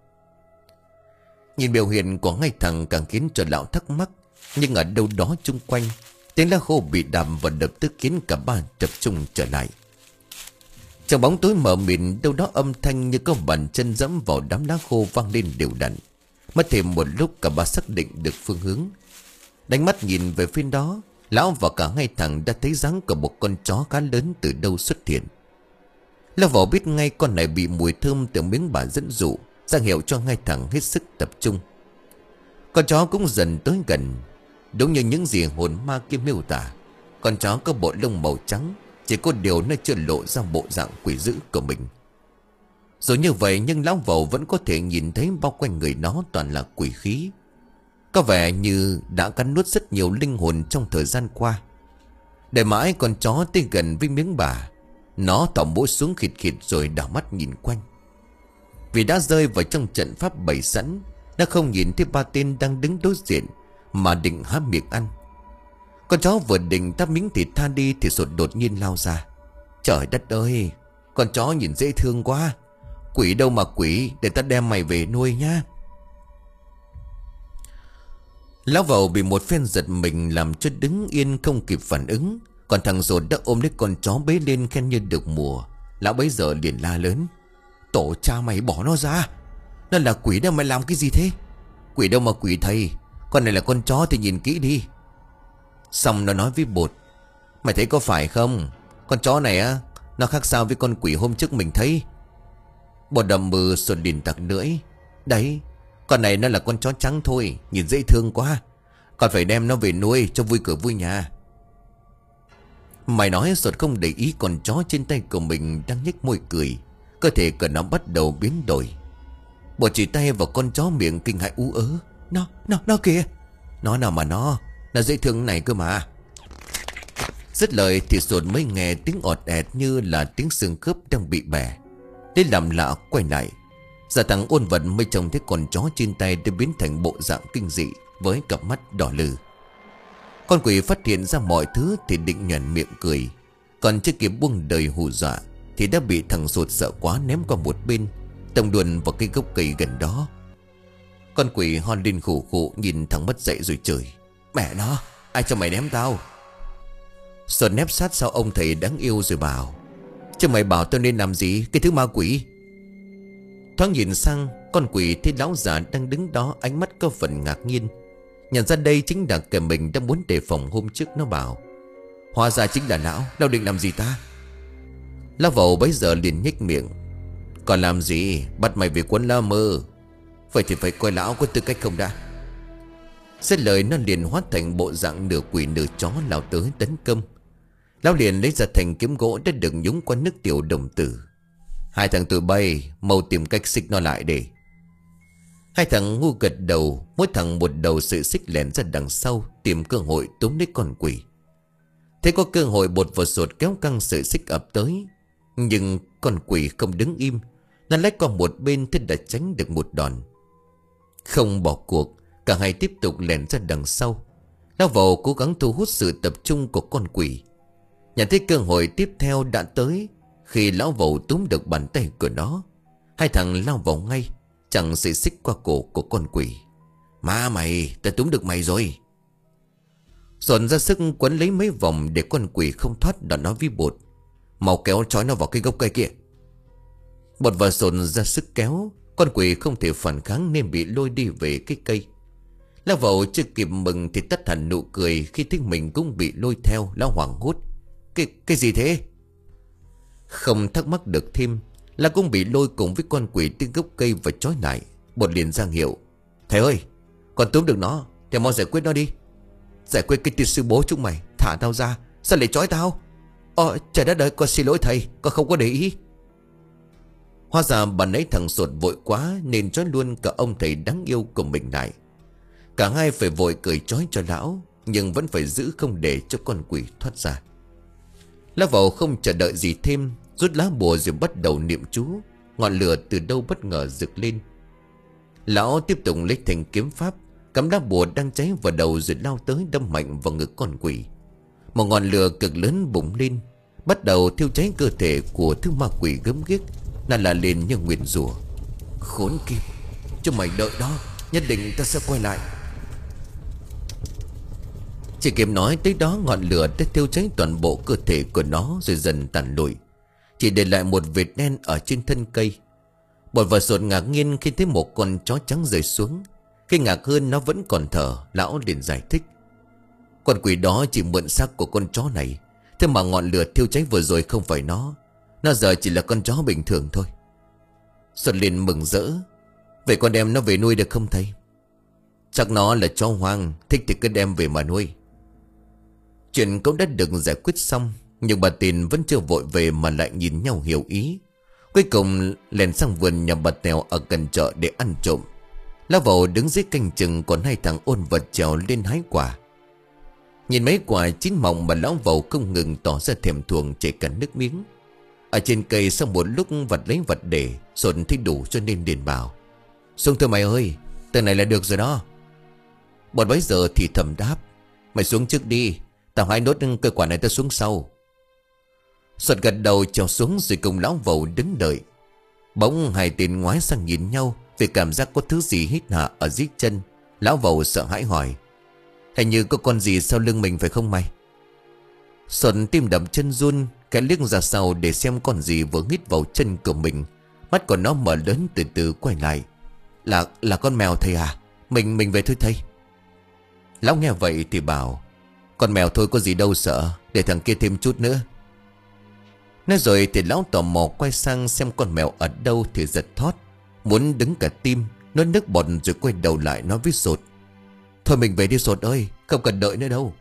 Nhìn biểu hiện của ngay thằng càng khiến cho lão thắc mắc. Nhưng ở đâu đó chung quanh tiếng lá khô bị đàm và đập tức khiến cả ba tập trung trở lại. Trong bóng tối mờ mịt đâu đó âm thanh như có bàn chân dẫm vào đám lá khô vang lên đều đặn. Mất thêm một lúc cả ba xác định được phương hướng. Đánh mắt nhìn về phía đó, lão và cả hai thằng đã thấy dáng của một con chó khá lớn từ đâu xuất hiện. Lão vào biết ngay con này bị mùi thơm từ miếng bà dẫn dụ, ra hiệu cho hai thằng hết sức tập trung. Con chó cũng dần tới gần. Đúng như những gì hồn ma kia miêu tả, con chó có bộ lông màu trắng, chỉ có điều nó chưa lộ ra bộ dạng quỷ dữ của mình. Rồi như vậy nhưng lão Vầu vẫn có thể nhìn thấy bao quanh người nó toàn là quỷ khí. Có vẻ như đã cắn nuốt rất nhiều linh hồn trong thời gian qua. Để mãi con chó tới gần với miếng bà, nó thỏ mũi xuống khịt khịt rồi đảo mắt nhìn quanh. Vì đã rơi vào trong trận pháp bày sẵn, nó không nhìn thấy ba tên đang đứng đối diện mà định há miệng ăn. Con chó vừa định tắp miếng thịt tha đi thì sột đột nhiên lao ra. Trời đất ơi, con chó nhìn dễ thương quá. Quỷ đâu mà quỷ, để ta đem mày về nuôi nhá. Lão Vầu bị một phen giật mình làm cho đứng yên không kịp phản ứng. Còn thằng Rột đã ôm lấy con chó bế lên khen như được mùa. Lão bấy giờ liền la lớn. Tổ cha mày bỏ nó ra. Nó là quỷ đâu mày làm cái gì thế? Quỷ đâu mà quỷ thầy, con này là con chó thì nhìn kỹ đi. Xong nó nói với Bột. Mày thấy có phải không? Con chó này á, nó khác sao với con quỷ hôm trước mình thấy. Bột đầm mừ sột liền tặc lưỡi. Đấy, con này nó là con chó trắng thôi, nhìn dễ thương quá. Còn phải đem nó về nuôi cho vui cửa vui nhà. Mày nói Sột không để ý con chó trên tay của mình đang nhếch môi cười. Cơ thể của nó bắt đầu biến đổi. Bột chỉ tay vào con chó miệng kinh hãi ú ớ. Nó, nó, nó kìa. Nó nào mà nó, nó dễ thương này cơ mà. Dứt lời thì Sột mới nghe tiếng ọt ẹt như là tiếng xương khớp đang bị bẻ. Đến làm lạ quay lại. Giờ thằng ôn vận mới trông thấy con chó trên tay đã biến thành bộ dạng kinh dị với cặp mắt đỏ lừ. Con quỷ phát hiện ra mọi thứ thì định nhoẻn miệng cười. Còn chưa kịp buông đời hù dọa thì đã bị thằng Sột sợ quá ném qua một bên, tông đuồn vào cây gốc cây gần đó. Con quỷ hon lên khủ khủ nhìn thằng mất dậy rồi chửi. Mẹ nó, ai cho mày ném tao? Sột nép sát sau ông thầy đáng yêu rồi bảo. Chứ mày bảo tao nên làm gì, cái thứ ma quỷ? Thoáng nhìn sang, con quỷ thấy lão già đang đứng đó, ánh mắt có phần ngạc nhiên. Nhận ra đây chính là kẻ mình đã muốn đề phòng hôm trước. Nó bảo. Hóa ra chính là lão, lão định làm gì ta? Lão Vầu bấy giờ liền nhếch miệng. Còn làm gì, bắt mày về quấn la mơ. Vậy thì phải coi lão có tư cách không đã. Xét lời nó liền hóa thành bộ dạng nửa quỷ nửa chó lao tới tấn công. Lão liền lấy ra thành kiếm gỗ đã được nhúng qua nước tiểu đồng tử. Hai thằng tụi bay mau tìm cách xích nó lại để. Hai thằng ngu gật đầu. Mỗi thằng một đầu sợi xích lẻn ra đằng sau, tìm cơ hội túm lấy con quỷ. Thế có cơ hội Bột và Sột kéo căng sợi xích ập tới. Nhưng con quỷ không đứng im. Nó lách qua một bên thế đã tránh được một đòn. Không bỏ cuộc, cả hai tiếp tục lẻn ra đằng sau. Lão Vầu cố gắng thu hút sự tập trung của con quỷ. Nhận thấy cơ hội tiếp theo đã tới. Khi lão Vầu túm được bàn tay của nó, hai thằng lao vào ngay, chẳng sợi xích qua cổ của con quỷ. Má mày, ta túm được mày rồi. Dọn ra sức quấn lấy mấy vòng để con quỷ không thoát, đã nói với Bột. Mau kéo trói nó vào cái gốc cây kia. Bột và Dọn ra sức kéo. Con quỷ không thể phản kháng nên bị lôi đi về cái cây. Lão Vầu chưa kịp mừng thì tắt hẳn nụ cười khi thấy mình cũng bị lôi theo. Lão hoảng hốt. Cái, cái gì thế? Không thắc mắc được thêm, Là cũng bị lôi cùng với con quỷ trên gốc cây và trói lại. Bột liền ra hiệu: thầy ơi, con túm được nó thì mau giải quyết nó đi. Giải quyết cái tên sư bố chúng mày. Thả tao ra, sao lại trói tao? Ờ trời đất ơi, con xin lỗi thầy, con không có để ý. Hóa ra bà nấy thằng Sột vội quá nên trói luôn cả ông thầy đáng yêu của mình lại. Cả hai phải vội cởi trói cho lão, nhưng vẫn phải giữ không để cho con quỷ thoát ra. Lão vào không chờ đợi gì thêm, rút lá bùa rồi bắt đầu niệm chú. Ngọn lửa từ đâu bất ngờ rực lên. Lão tiếp tục lấy thành kiếm pháp, cắm lá bùa đang cháy vào đầu rồi lao tới đâm mạnh vào ngực con quỷ. Một ngọn lửa cực lớn bùng lên, bắt đầu thiêu cháy cơ thể của thứ ma quỷ gớm ghiếc. Nó là lên như nguyền rủa: khốn kiếp, cho mày đợi đó, nhất định ta sẽ quay lại. Chỉ kịp nói tới đó, ngọn lửa đã thiêu cháy toàn bộ cơ thể của nó rồi dần tàn lụi, chỉ để lại một vệt đen ở trên thân cây. Bột và Sột ngạc nhiên khi thấy một con chó trắng rơi xuống. Khi ngạc hơn nó vẫn còn thở, lão liền giải thích: con quỷ đó chỉ mượn xác của con chó này, thế mà ngọn lửa thiêu cháy vừa rồi không phải nó. Nó giờ chỉ là con chó bình thường thôi. Sột liền mừng rỡ: vậy con đem nó về nuôi được không thầy? Chắc nó là chó hoang, thích thì cứ đem về mà nuôi. Chuyện cũng đã được giải quyết xong, nhưng bà Tiền vẫn chưa vội về mà lại nhìn nhau hiểu ý. Cuối cùng lèn sang vườn nhà bà Tèo ở gần chợ để ăn trộm. Lão vào đứng dưới canh chừng, còn hai thằng Ôn vật trèo lên hái quả. Nhìn mấy quả chín mọng mà lão vào không ngừng tỏ ra thèm thuồng chảy cả nước miếng. Ở trên cây sau một lúc vật lấy vật để, Sột thấy đủ cho nên liền bảo: xuống thôi mày ơi, từ này là được rồi đó. Bọn bấy giờ thì thầm đáp: mày xuống trước đi, tao hái nốt cây quả này tao xuống sau. Sột gật đầu trèo xuống rồi cùng lão vào đứng đợi. Bỗng hai tên ngoái sang nhìn nhau vì cảm giác có thứ gì hít hạ ở dưới chân. Lão vào sợ hãi hỏi: hình như có con gì sau lưng mình phải không mày? Sột tim đập chân run, cái liếc ra sau để xem con gì vừa hít vào chân của mình. Mắt của nó mở lớn từ từ quay lại: Là là con mèo thầy à? Mình mình về thôi thầy. Lão nghe vậy thì bảo: con mèo thôi có gì đâu sợ, để thằng kia thêm chút nữa. Nói rồi thì lão tò mò quay sang xem con mèo ở đâu thì giật thót, muốn đứng cả tim, nó nước bọt rồi quay đầu lại nói với Sột: thôi mình về đi Sột ơi, không cần đợi nữa đâu.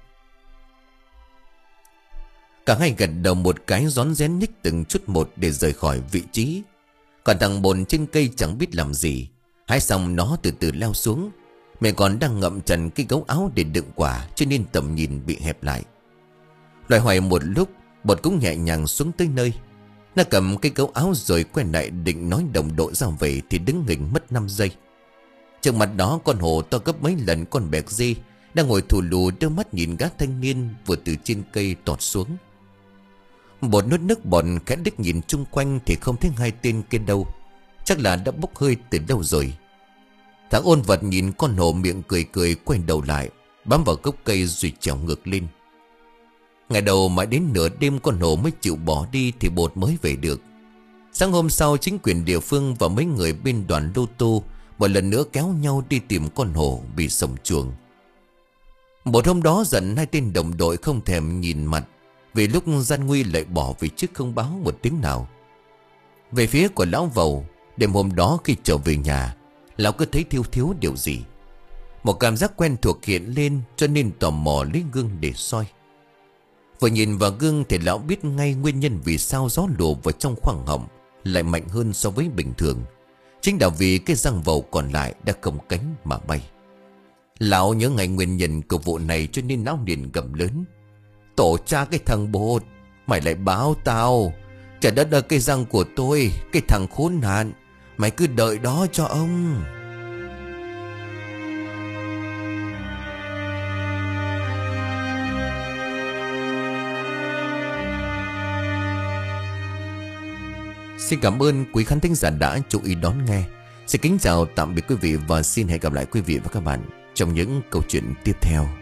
Cả hai gật đầu một cái, rón rén nhích từng chút một để rời khỏi vị trí. Còn thằng Bồn trên cây chẳng biết làm gì. Hái xong nó từ từ leo xuống. Mẹ còn đang ngậm chặt cái gấu áo để đựng quả, cho nên tầm nhìn bị hẹp lại. Loài hoài một lúc, Bột cũng nhẹ nhàng xuống tới nơi. Nó cầm cái gấu áo rồi quay lại định nói đồng đội ra về thì đứng nghỉnh mất năm giây. Trước mặt đó con hổ to gấp mấy lần con bẹc dê đang ngồi thù lù đưa mắt nhìn gã thanh niên vừa từ trên cây tọt xuống. Bột nuốt nước bọt khẽ đích nhìn chung quanh thì không thấy hai tên kia đâu. Chắc là đã bốc hơi từ đâu rồi. Thằng Ôn vật nhìn con hổ miệng cười cười quay đầu lại, bám vào gốc cây rồi trèo ngược lên. Ngày đầu mãi đến nửa đêm con hổ mới chịu bỏ đi thì Bột mới về được. Sáng hôm sau chính quyền địa phương và mấy người bên đoàn lô tô một lần nữa kéo nhau đi tìm con hổ bị sổng chuồng. Bột hôm đó giận hai tên đồng đội không thèm nhìn mặt, vì lúc gian nguy lại bỏ về trước không báo một tiếng nào. Về phía của lão Vầu, đêm hôm đó khi trở về nhà, lão cứ thấy thiếu thiếu điều gì. Một cảm giác quen thuộc hiện lên cho nên tò mò lấy gương để soi. Vừa nhìn vào gương thì lão biết ngay nguyên nhân vì sao gió lùa vào trong khoang họng lại mạnh hơn so với bình thường. Chính là vì cái răng vầu còn lại đã không cánh mà bay. Lão nhớ ngày nguyên nhân của vụ này cho nên lão liền gầm lớn: tổ cha cái thằng Bột, mày lại báo tao. Trời đất ơi, cái răng của tôi, cái thằng khốn nạn, mày cứ đợi đó cho ông. Xin cảm ơn quý khán thính giả đã chú ý đón nghe. Xin kính chào tạm biệt quý vị và xin hẹn gặp lại quý vị và các bạn trong những câu chuyện tiếp theo.